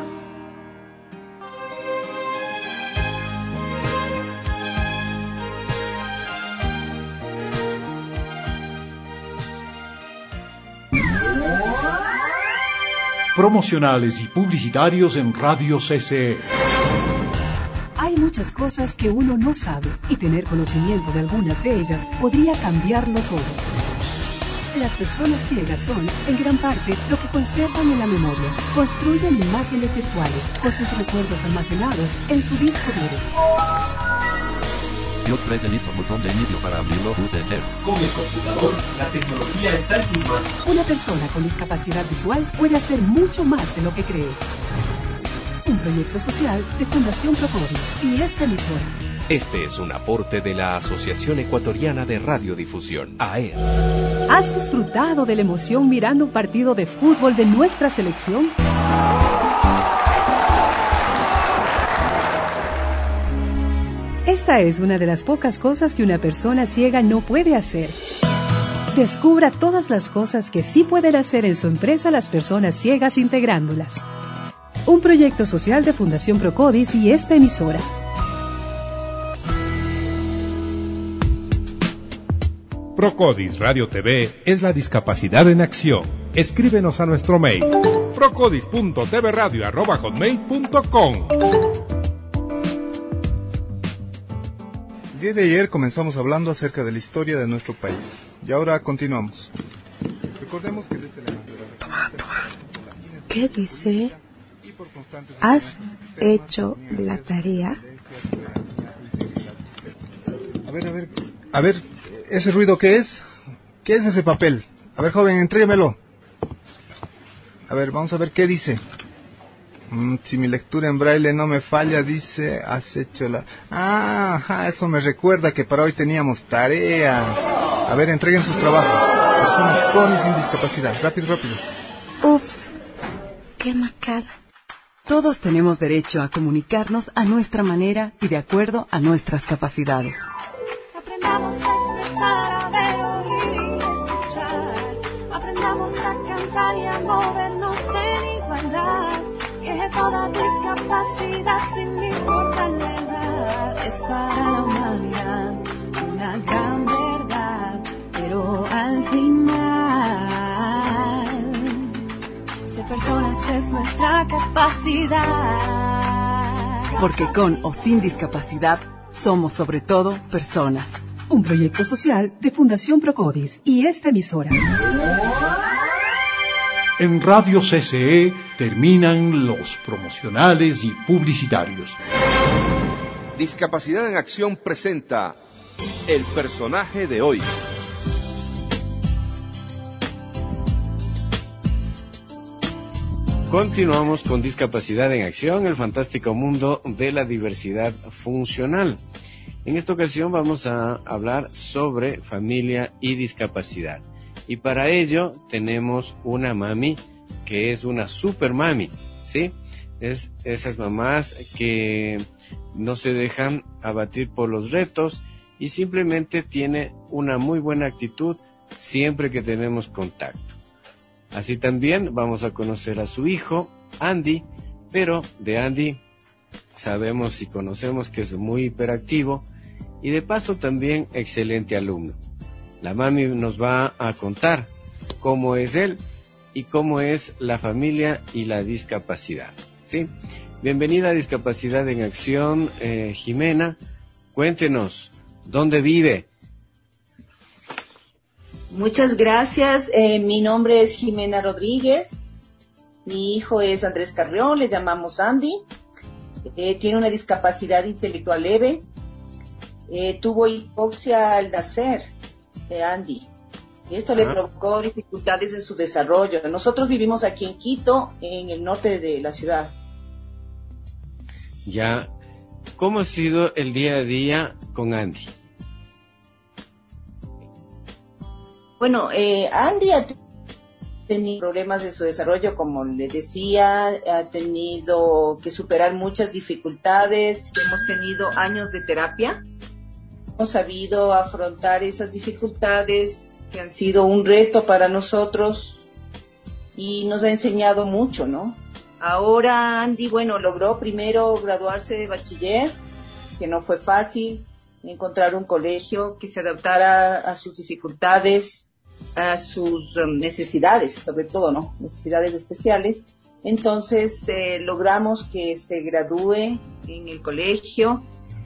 Promocionales y publicitarios en Radio CCE. Hay muchas cosas que uno no sabe y tener conocimiento de algunas de ellas podría cambiarlo todo. Las personas ciegas son, en gran parte, lo que conservan en la memoria. Construyen imágenes virtuales con sus recuerdos almacenados en su disco duro. Dios preste listo botón de inicio para abrirlo. Enter. Con el computador, la tecnología está en sus manos. Una persona con discapacidad visual puede hacer mucho más de lo que cree. Un proyecto social de Fundación Procodis y esta emisora. Este es un aporte de la Asociación Ecuatoriana de Radiodifusión, AER. ¿Has disfrutado de la emoción mirando un partido de fútbol de nuestra selección? Esta es una de las pocas cosas que una persona ciega no puede hacer. Descubra todas las cosas que sí pueden hacer en su empresa las personas ciegas integrándolas. Un proyecto social de Fundación Procodis y esta emisora. Procodis Radio TV es la discapacidad en acción. Escríbenos a nuestro mail procodis.tvradio@hotmail.com. El día de ayer comenzamos hablando acerca de la historia de nuestro país y ahora continuamos. Recordemos que desde la ¿Qué dice? ¿Has hecho la tarea? A ver, ¿ese ruido qué es? ¿Qué es ese papel? A ver, joven, entréguemelo. A ver, vamos a ver qué dice. Si mi lectura en braille no me falla, dice, has hecho la... eso me recuerda que para hoy teníamos tarea. A ver, entreguen sus trabajos. Personas con y sin discapacidad. Rápido. Ups, qué macada. Todos tenemos derecho a comunicarnos a nuestra manera y de acuerdo a nuestras capacidades. Aprendamos a expresar, a ver, oír y escuchar. Aprendamos a cantar y a movernos en igualdad. Que toda discapacidad, sin importar la edad, es para la humanidad una gran verdad. Pero al final, ser personas es nuestra capacidad. Porque con o sin discapacidad, somos sobre todo personas. Un proyecto social de Fundación Procodis y esta emisora. En Radio CCE terminan los promocionales y publicitarios. Discapacidad en Acción presenta el personaje de hoy. Continuamos con Discapacidad en Acción, el fantástico mundo de la diversidad funcional. En esta ocasión vamos a hablar sobre familia y discapacidad. Y para ello tenemos una mami que es una super mami, ¿sí? Es esas mamás que no se dejan abatir por los retos y simplemente tiene una muy buena actitud siempre que tenemos contacto. Así también vamos a conocer a su hijo, Andy, pero de Andy sabemos y conocemos que es muy hiperactivo y de paso también excelente alumno. La mami nos va a contar cómo es él y cómo es la familia y la discapacidad, ¿sí? Bienvenida a Discapacidad en Acción, Jimena. Cuéntenos, ¿dónde vive? Muchas gracias. Mi nombre es Jimena Rodríguez. Mi hijo es Andrés Carrión, le llamamos Andy. Tiene una discapacidad intelectual leve. Tuvo hipoxia al nacer, Andy. Esto le provocó dificultades en su desarrollo. Nosotros vivimos aquí en Quito, en el norte de la ciudad. Ya. ¿Cómo ha sido el día a día con Andy? Bueno, Andy ha tenido problemas de su desarrollo, como le decía, ha tenido que superar muchas dificultades, hemos tenido años de terapia, hemos sabido afrontar esas dificultades que han sido un reto para nosotros y nos ha enseñado mucho, ¿no? Ahora Andy, bueno, logró primero graduarse de bachiller, que no fue fácil, encontrar un colegio que se adaptara a sus dificultades, a sus necesidades, sobre todo, ¿no? Necesidades especiales. Entonces, logramos que se gradúe en el colegio.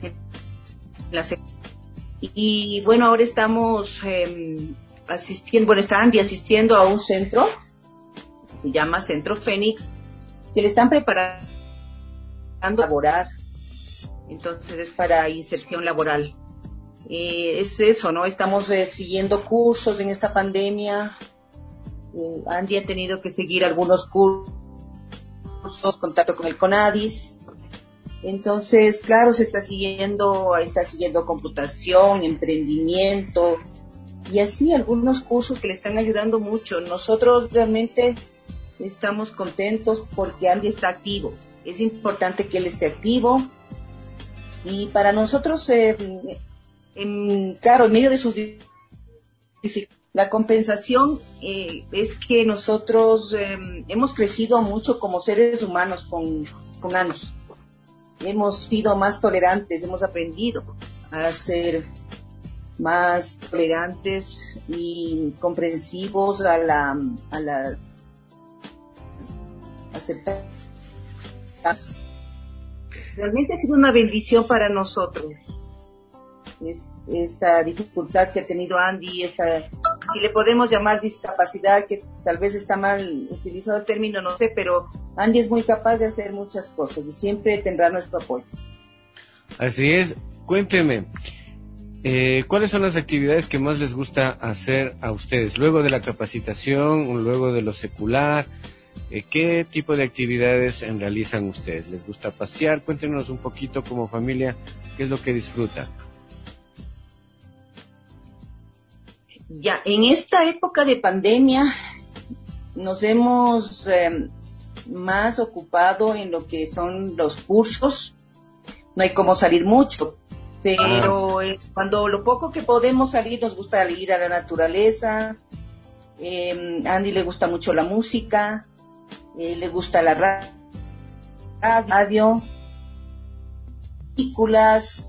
Y bueno, ahora estamos está Andy asistiendo a un centro, que se llama Centro Fénix, que le están preparando a laborar. Entonces, es para inserción laboral. Es eso, ¿no? Estamos siguiendo cursos en esta pandemia. Andy ha tenido que seguir algunos cursos, contacto con el CONADIS. Entonces, claro, se está siguiendo computación, emprendimiento y así algunos cursos que le están ayudando mucho. Nosotros realmente estamos contentos porque Andy está activo. Es importante que él esté activo y para nosotros claro, en medio de sus dificultades, la compensación es que nosotros hemos crecido mucho como seres humanos con Andy. Hemos sido más tolerantes, hemos aprendido a ser más tolerantes y comprensivos a la aceptar. Realmente ha sido una bendición para nosotros. Esta dificultad que ha tenido Andy, si le podemos llamar discapacidad, que tal vez está mal utilizado el término, no sé, pero Andy es muy capaz de hacer muchas cosas y siempre tendrá nuestro apoyo. Así es. Cuénteme, ¿cuáles son las actividades que más les gusta hacer a ustedes? Luego de la capacitación, luego de lo secular, ¿qué tipo de actividades realizan ustedes? ¿Les gusta pasear? Cuéntenos un poquito como familia, ¿qué es lo que disfrutan? Ya, en esta época de pandemia nos hemos más ocupado en lo que son los cursos. No hay como salir mucho, pero cuando lo poco que podemos salir, nos gusta ir a la naturaleza. Andy le gusta mucho la música, le gusta la radio, películas.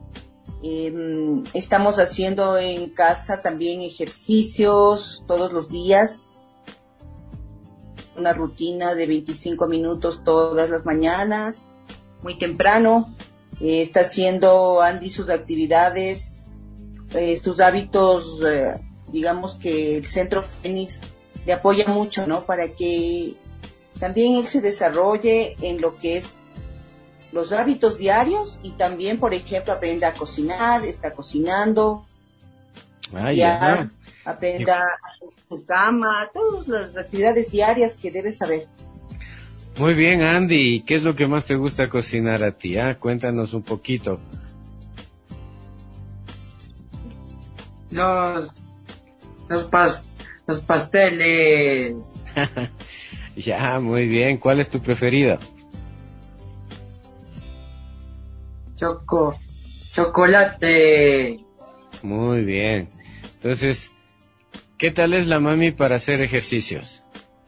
Estamos haciendo en casa también ejercicios todos los días, una rutina de 25 minutos todas las mañanas, muy temprano. Está haciendo Andy sus actividades, sus hábitos, digamos que el Centro Fénix le apoya mucho, ¿no? Para que también él se desarrolle en lo que es los hábitos diarios y también, por ejemplo, aprenda a cocinar, está cocinando, aprenda su cama, todas las actividades diarias que debes saber. Muy bien, Andy, ¿qué es lo que más te gusta cocinar a ti? Cuéntanos un poquito. Los pasteles. Ya, muy bien. ¿Cuál es tu preferido? Chocolate. Muy bien. Entonces, ¿qué tal es la mami para hacer ejercicios?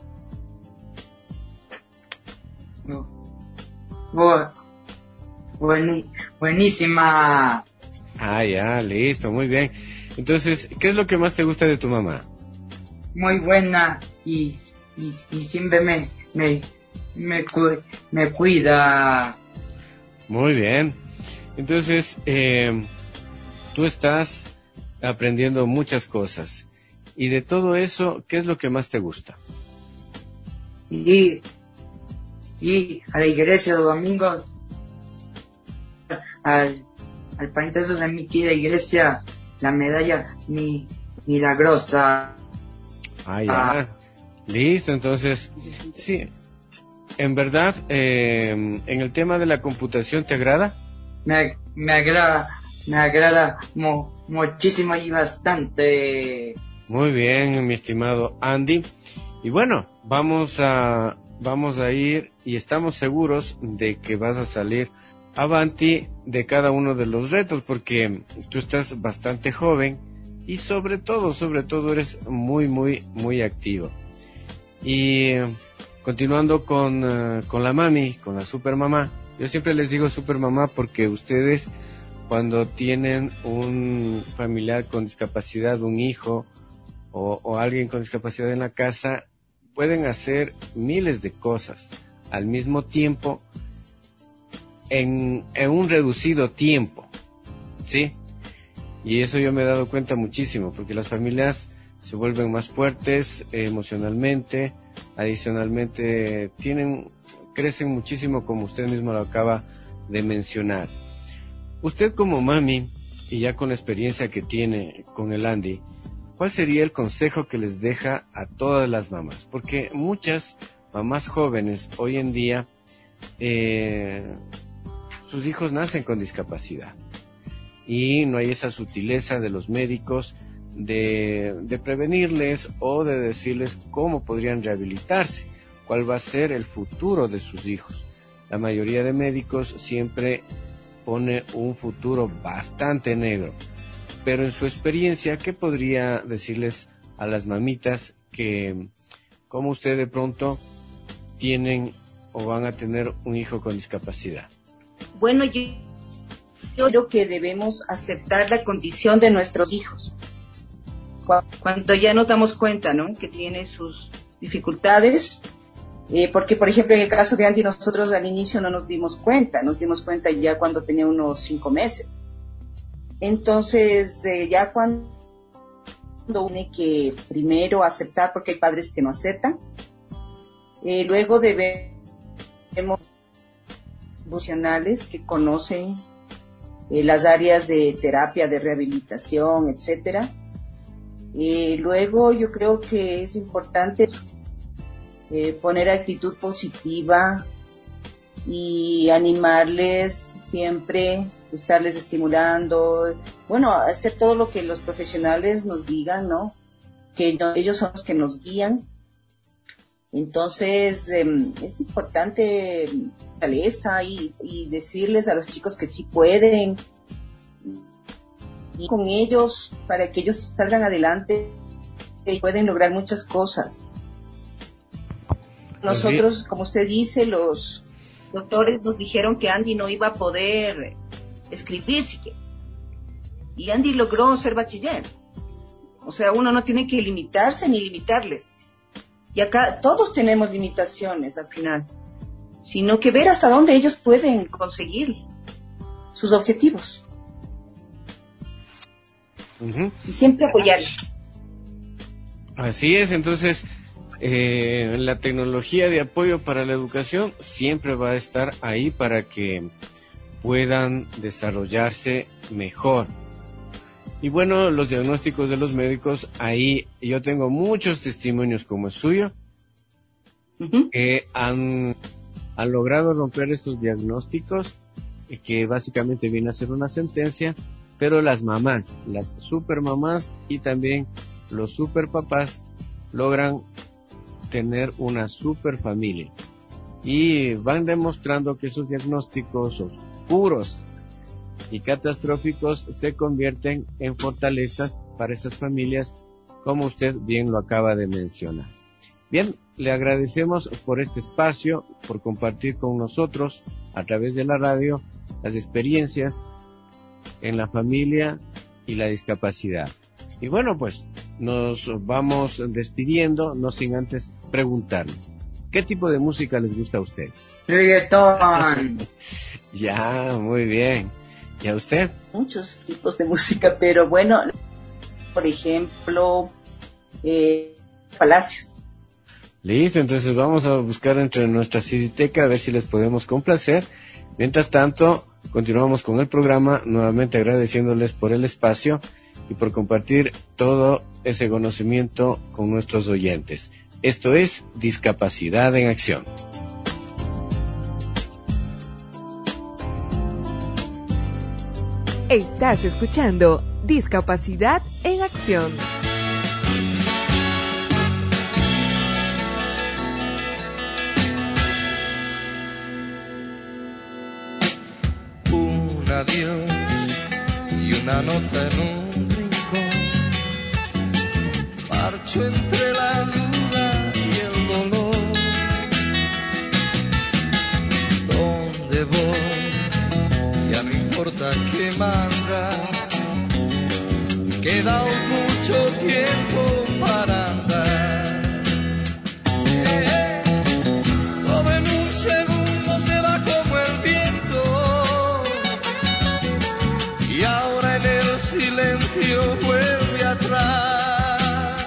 Buenísima. Ya, listo, muy bien. Entonces, ¿qué es lo que más te gusta de tu mamá? Muy buena y siempre me cuida. Muy bien. Entonces, tú estás aprendiendo muchas cosas Y de todo eso, ¿qué es lo que más te gusta? Y a la iglesia los domingos, al parentoso de mi querida iglesia, la medalla milagrosa. Ah, ya. Listo, entonces, sí. En verdad, en el tema de la computación, ¿te agrada? Me agrada muchísimo y bastante. Muy bien, mi estimado Andy. Y bueno, vamos a ir y estamos seguros de que vas a salir avanti de cada uno de los retos, porque tú estás bastante joven y sobre todo eres muy activo. Y continuando con la mami, con la supermamá, yo siempre les digo supermamá porque ustedes, cuando tienen un familiar con discapacidad, un hijo o alguien con discapacidad en la casa, pueden hacer miles de cosas al mismo tiempo en un reducido tiempo, ¿sí? Y eso yo me he dado cuenta muchísimo, porque las familias se vuelven más fuertes emocionalmente, adicionalmente crecen muchísimo, como usted mismo lo acaba de mencionar. Usted como mami, y ya con la experiencia que tiene con el Andy, ¿cuál sería el consejo que les deja a todas las mamás? Porque muchas mamás jóvenes hoy en día, sus hijos nacen con discapacidad y no hay esa sutileza de los médicos de prevenirles o de decirles cómo podrían rehabilitarse, cuál va a ser el futuro de sus hijos. La mayoría de médicos siempre pone un futuro bastante negro, pero en su experiencia, ¿qué podría decirles a las mamitas que, como usted de pronto, tienen o van a tener un hijo con discapacidad? Bueno, yo creo que debemos aceptar la condición de nuestros hijos. Cuando ya nos damos cuenta, ¿no?, que tiene sus dificultades, porque, por ejemplo, en el caso de Andy, nosotros al inicio no nos dimos cuenta ya cuando tenía unos 5 meses. Entonces, ya cuando tiene que primero aceptar, porque hay padres que no aceptan, luego debemos profesionales que conocen las áreas de terapia, de rehabilitación, etcétera. Luego yo creo que es importante poner actitud positiva y animarles siempre, estarles estimulando, bueno, hacer todo lo que los profesionales nos digan, ¿no? Ellos son los que nos guían. Entonces, es importante fortaleza y decirles a los chicos que sí pueden, y con ellos para que ellos salgan adelante y pueden lograr muchas cosas. Nosotros, como usted dice, los doctores nos dijeron que Andy no iba a poder escribir siquiera, y Andy logró ser bachiller. O sea, uno no tiene que limitarse ni limitarles. Y acá todos tenemos limitaciones al final, sino que ver hasta dónde ellos pueden conseguir sus objetivos. Uh-huh. Y siempre apoyarles. Así es, entonces la tecnología de apoyo para la educación siempre va a estar ahí para que puedan desarrollarse mejor. Y bueno, los diagnósticos de los médicos, ahí yo tengo muchos testimonios como el suyo, uh-huh, que han logrado romper estos diagnósticos, que básicamente viene a ser una sentencia, pero las mamás, las supermamás y también los superpapás logran tener una super familia y van demostrando que esos diagnósticos oscuros y catastróficos se convierten en fortalezas para esas familias, como usted bien lo acaba de mencionar. Bien, le agradecemos por este espacio, por compartir con nosotros a través de la radio las experiencias en la familia y la discapacidad. Y bueno, pues nos vamos despidiendo, no sin antes preguntarles, ¿qué tipo de música les gusta a usted? Reggaetón. Ya, muy bien. ¿Y a usted? Muchos tipos de música, pero bueno, por ejemplo, Palacios. Listo, entonces vamos a buscar entre nuestra CD-teca a ver si les podemos complacer. Mientras tanto, continuamos con el programa, nuevamente agradeciéndoles por el espacio y por compartir todo ese conocimiento con nuestros oyentes. Esto es Discapacidad en Acción. Estás escuchando Discapacidad en Acción. Un adiós y una nota en un rincón, marcho entre la duda y el dolor. ¿Dónde voy? Ya no importa qué manda, queda mucho tiempo para andar. Todo en un segundo se va como el viento, y ahora en el silencio vuelve atrás.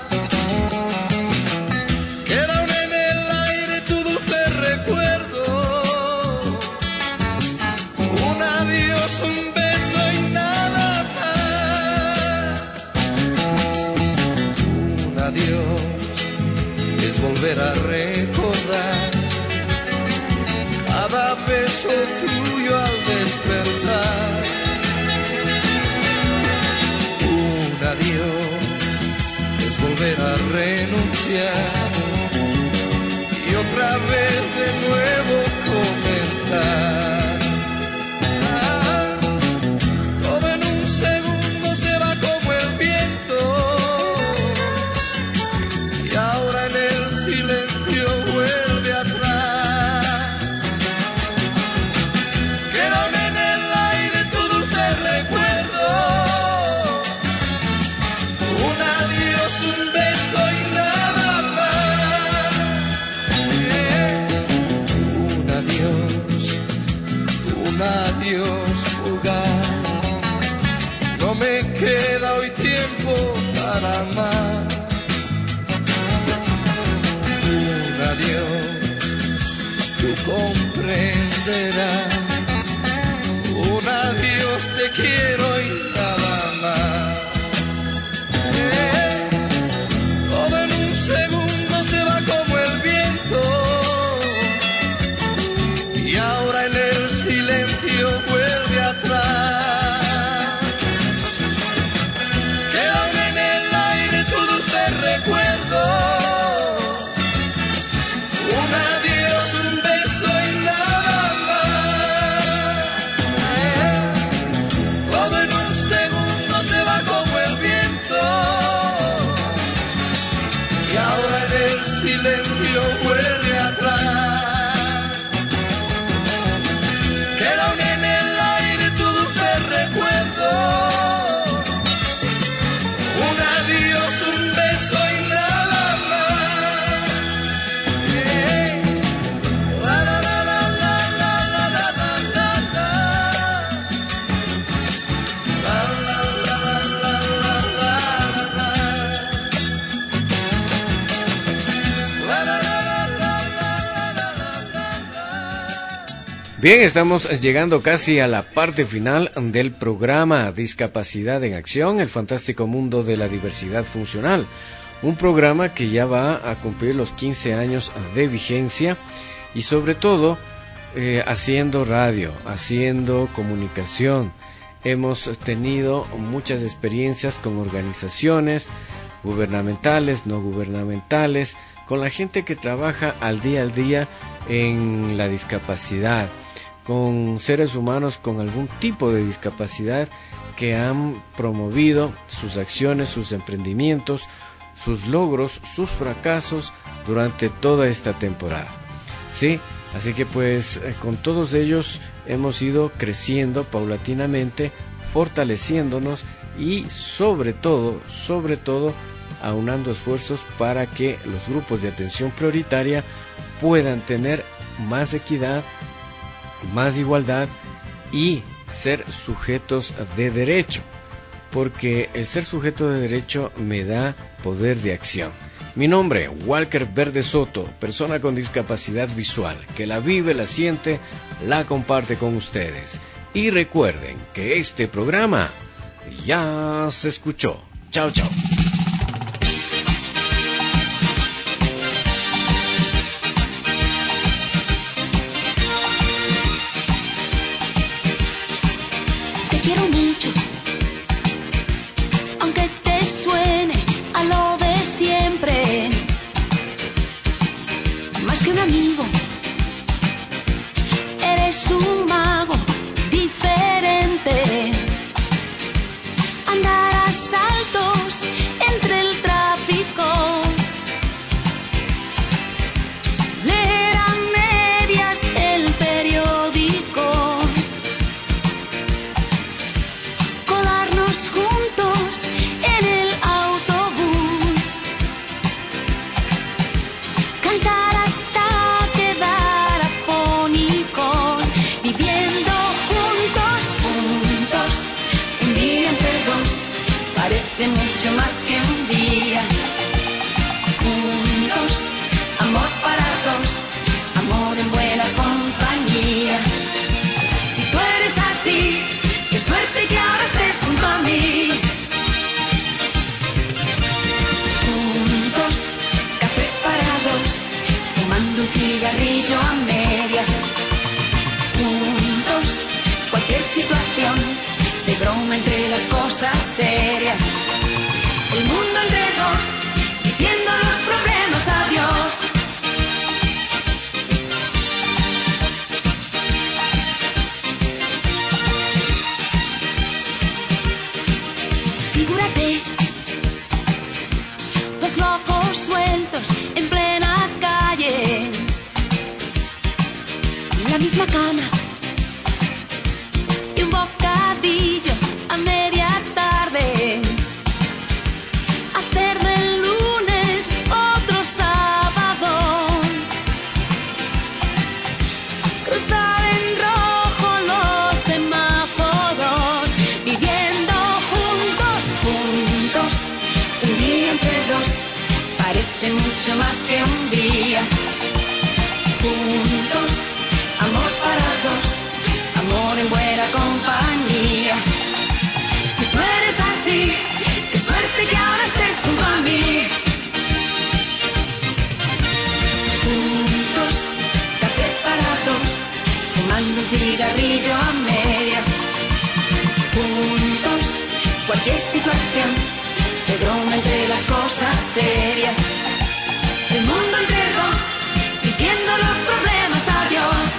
Quedan en el aire tu dulce recuerdo, un adiós, un beso y nada más. Un adiós es volver a recordar cada beso tuyo al despertar. Un adiós es volver a renunciar y otra vez de nuevo comenzar. Todo en un segundo se va como el viento, y ahora en el silencio vuelve atrás. Quedan en el aire tu dulce recuerdo, un adiós, un beso y nada más. Un adiós fugaz. No me queda hoy tiempo para amar. Un adiós, tú comprenderás. Un adiós, te quiero y nada más. Todo en un segundo se va como el viento, y ahora en el silencio vuelve atrás. Quedan en el aire tu dulce recuerdo, un adiós, un beso y nada más. Todo en un segundo se va como el viento, y ahora en el silencio vuelve atrás. Quedan en el aire tu dulce recuerdo, un adiós, un beso y nada más. La la la la la la la la la la la. La la la la la la la la. La la la la la la la. Bien, estamos llegando casi a la parte final del programa Discapacidad en Acción, el fantástico mundo de la diversidad funcional. Un programa que ya va a cumplir los 15 años de vigencia y sobre todo haciendo radio, haciendo comunicación. Hemos tenido muchas experiencias con organizaciones gubernamentales, no gubernamentales, con la gente que trabaja al día en la discapacidad, con seres humanos con algún tipo de discapacidad que han promovido sus acciones, sus emprendimientos, sus logros, sus fracasos durante toda esta temporada. Sí, así que pues con todos ellos hemos ido creciendo paulatinamente, fortaleciéndonos y sobre todo, aunando esfuerzos para que los grupos de atención prioritaria puedan tener más equidad, más igualdad y ser sujetos de derecho. porque el ser sujeto de derecho me da poder de acción. Mi nombre, Walker Verde Soto, persona con discapacidad visual, que la vive, la siente, la comparte con ustedes. Y recuerden que este programa ya se escuchó. Chao, chao. Te quiero mucho, aunque te suene a lo de siempre, más que un amigo, eres un mago diferente. Andar a saltos entre el tráfico, leer a medias el periódico, colarnos juntos en el autobús, cantar hasta quedar afónicos, viviendo juntos, un día entre dos, parece mucho más que un día. Juntos, amor para dos, amor en buena compañía. Si tú eres así, qué suerte que ahora estés junto a mí. Juntos, café para dos, fumando un cigarrillo a medias. Juntos, cualquier situación, de broma entre las cosas serias. El mundo entre dos, diciendo los problemas adiós. Figúrate, los locos sueltos en plena calle, en la misma cama, y un bocadillo a media tarde. Hacer del lunes otro sábado, cruzar en rojo los semáforos, viviendo juntos, un día entre dos, parece mucho más que un día. Juntos, amor para dos, amor en buena compañía. Si tú eres así, qué suerte que ahora estés junto a mí. Juntos, café para dos, fumando un cigarrillo a medias. Juntos, cualquier situación, de broma entre las cosas serias. El mundo entre dos, diciendo los problemas adiós.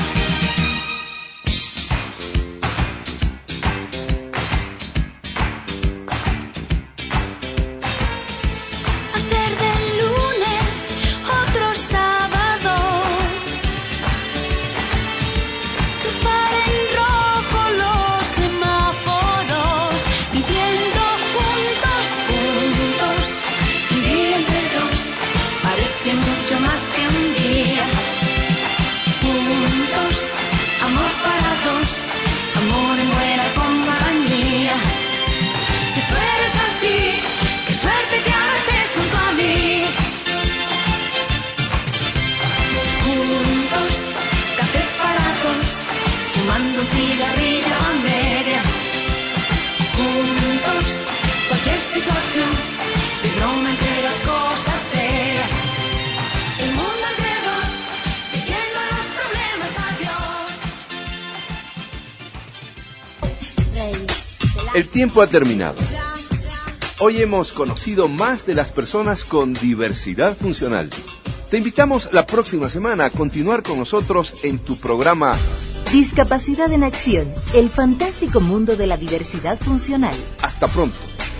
Hacer del lunes otro sábado, cruzar en rojo los semáforos, viviendo juntos, un día entre dos, parece mucho más que un día. Juntos, amor para dos, amor en buena compañía. Si tú eres así, qué suerte que ahora estés junto a mí. Juntos, café para dos, fumando un cigarrillo a medias. Juntos, cualquier situación, de broma entre las cosas serias. El mundo entre dos, diciendo los problemas adiós. El tiempo ha terminado. Hoy hemos conocido más de las personas con diversidad funcional. Te invitamos la próxima semana a continuar con nosotros en tu programa Discapacidad en Acción, el fantástico mundo de la diversidad funcional. Hasta pronto.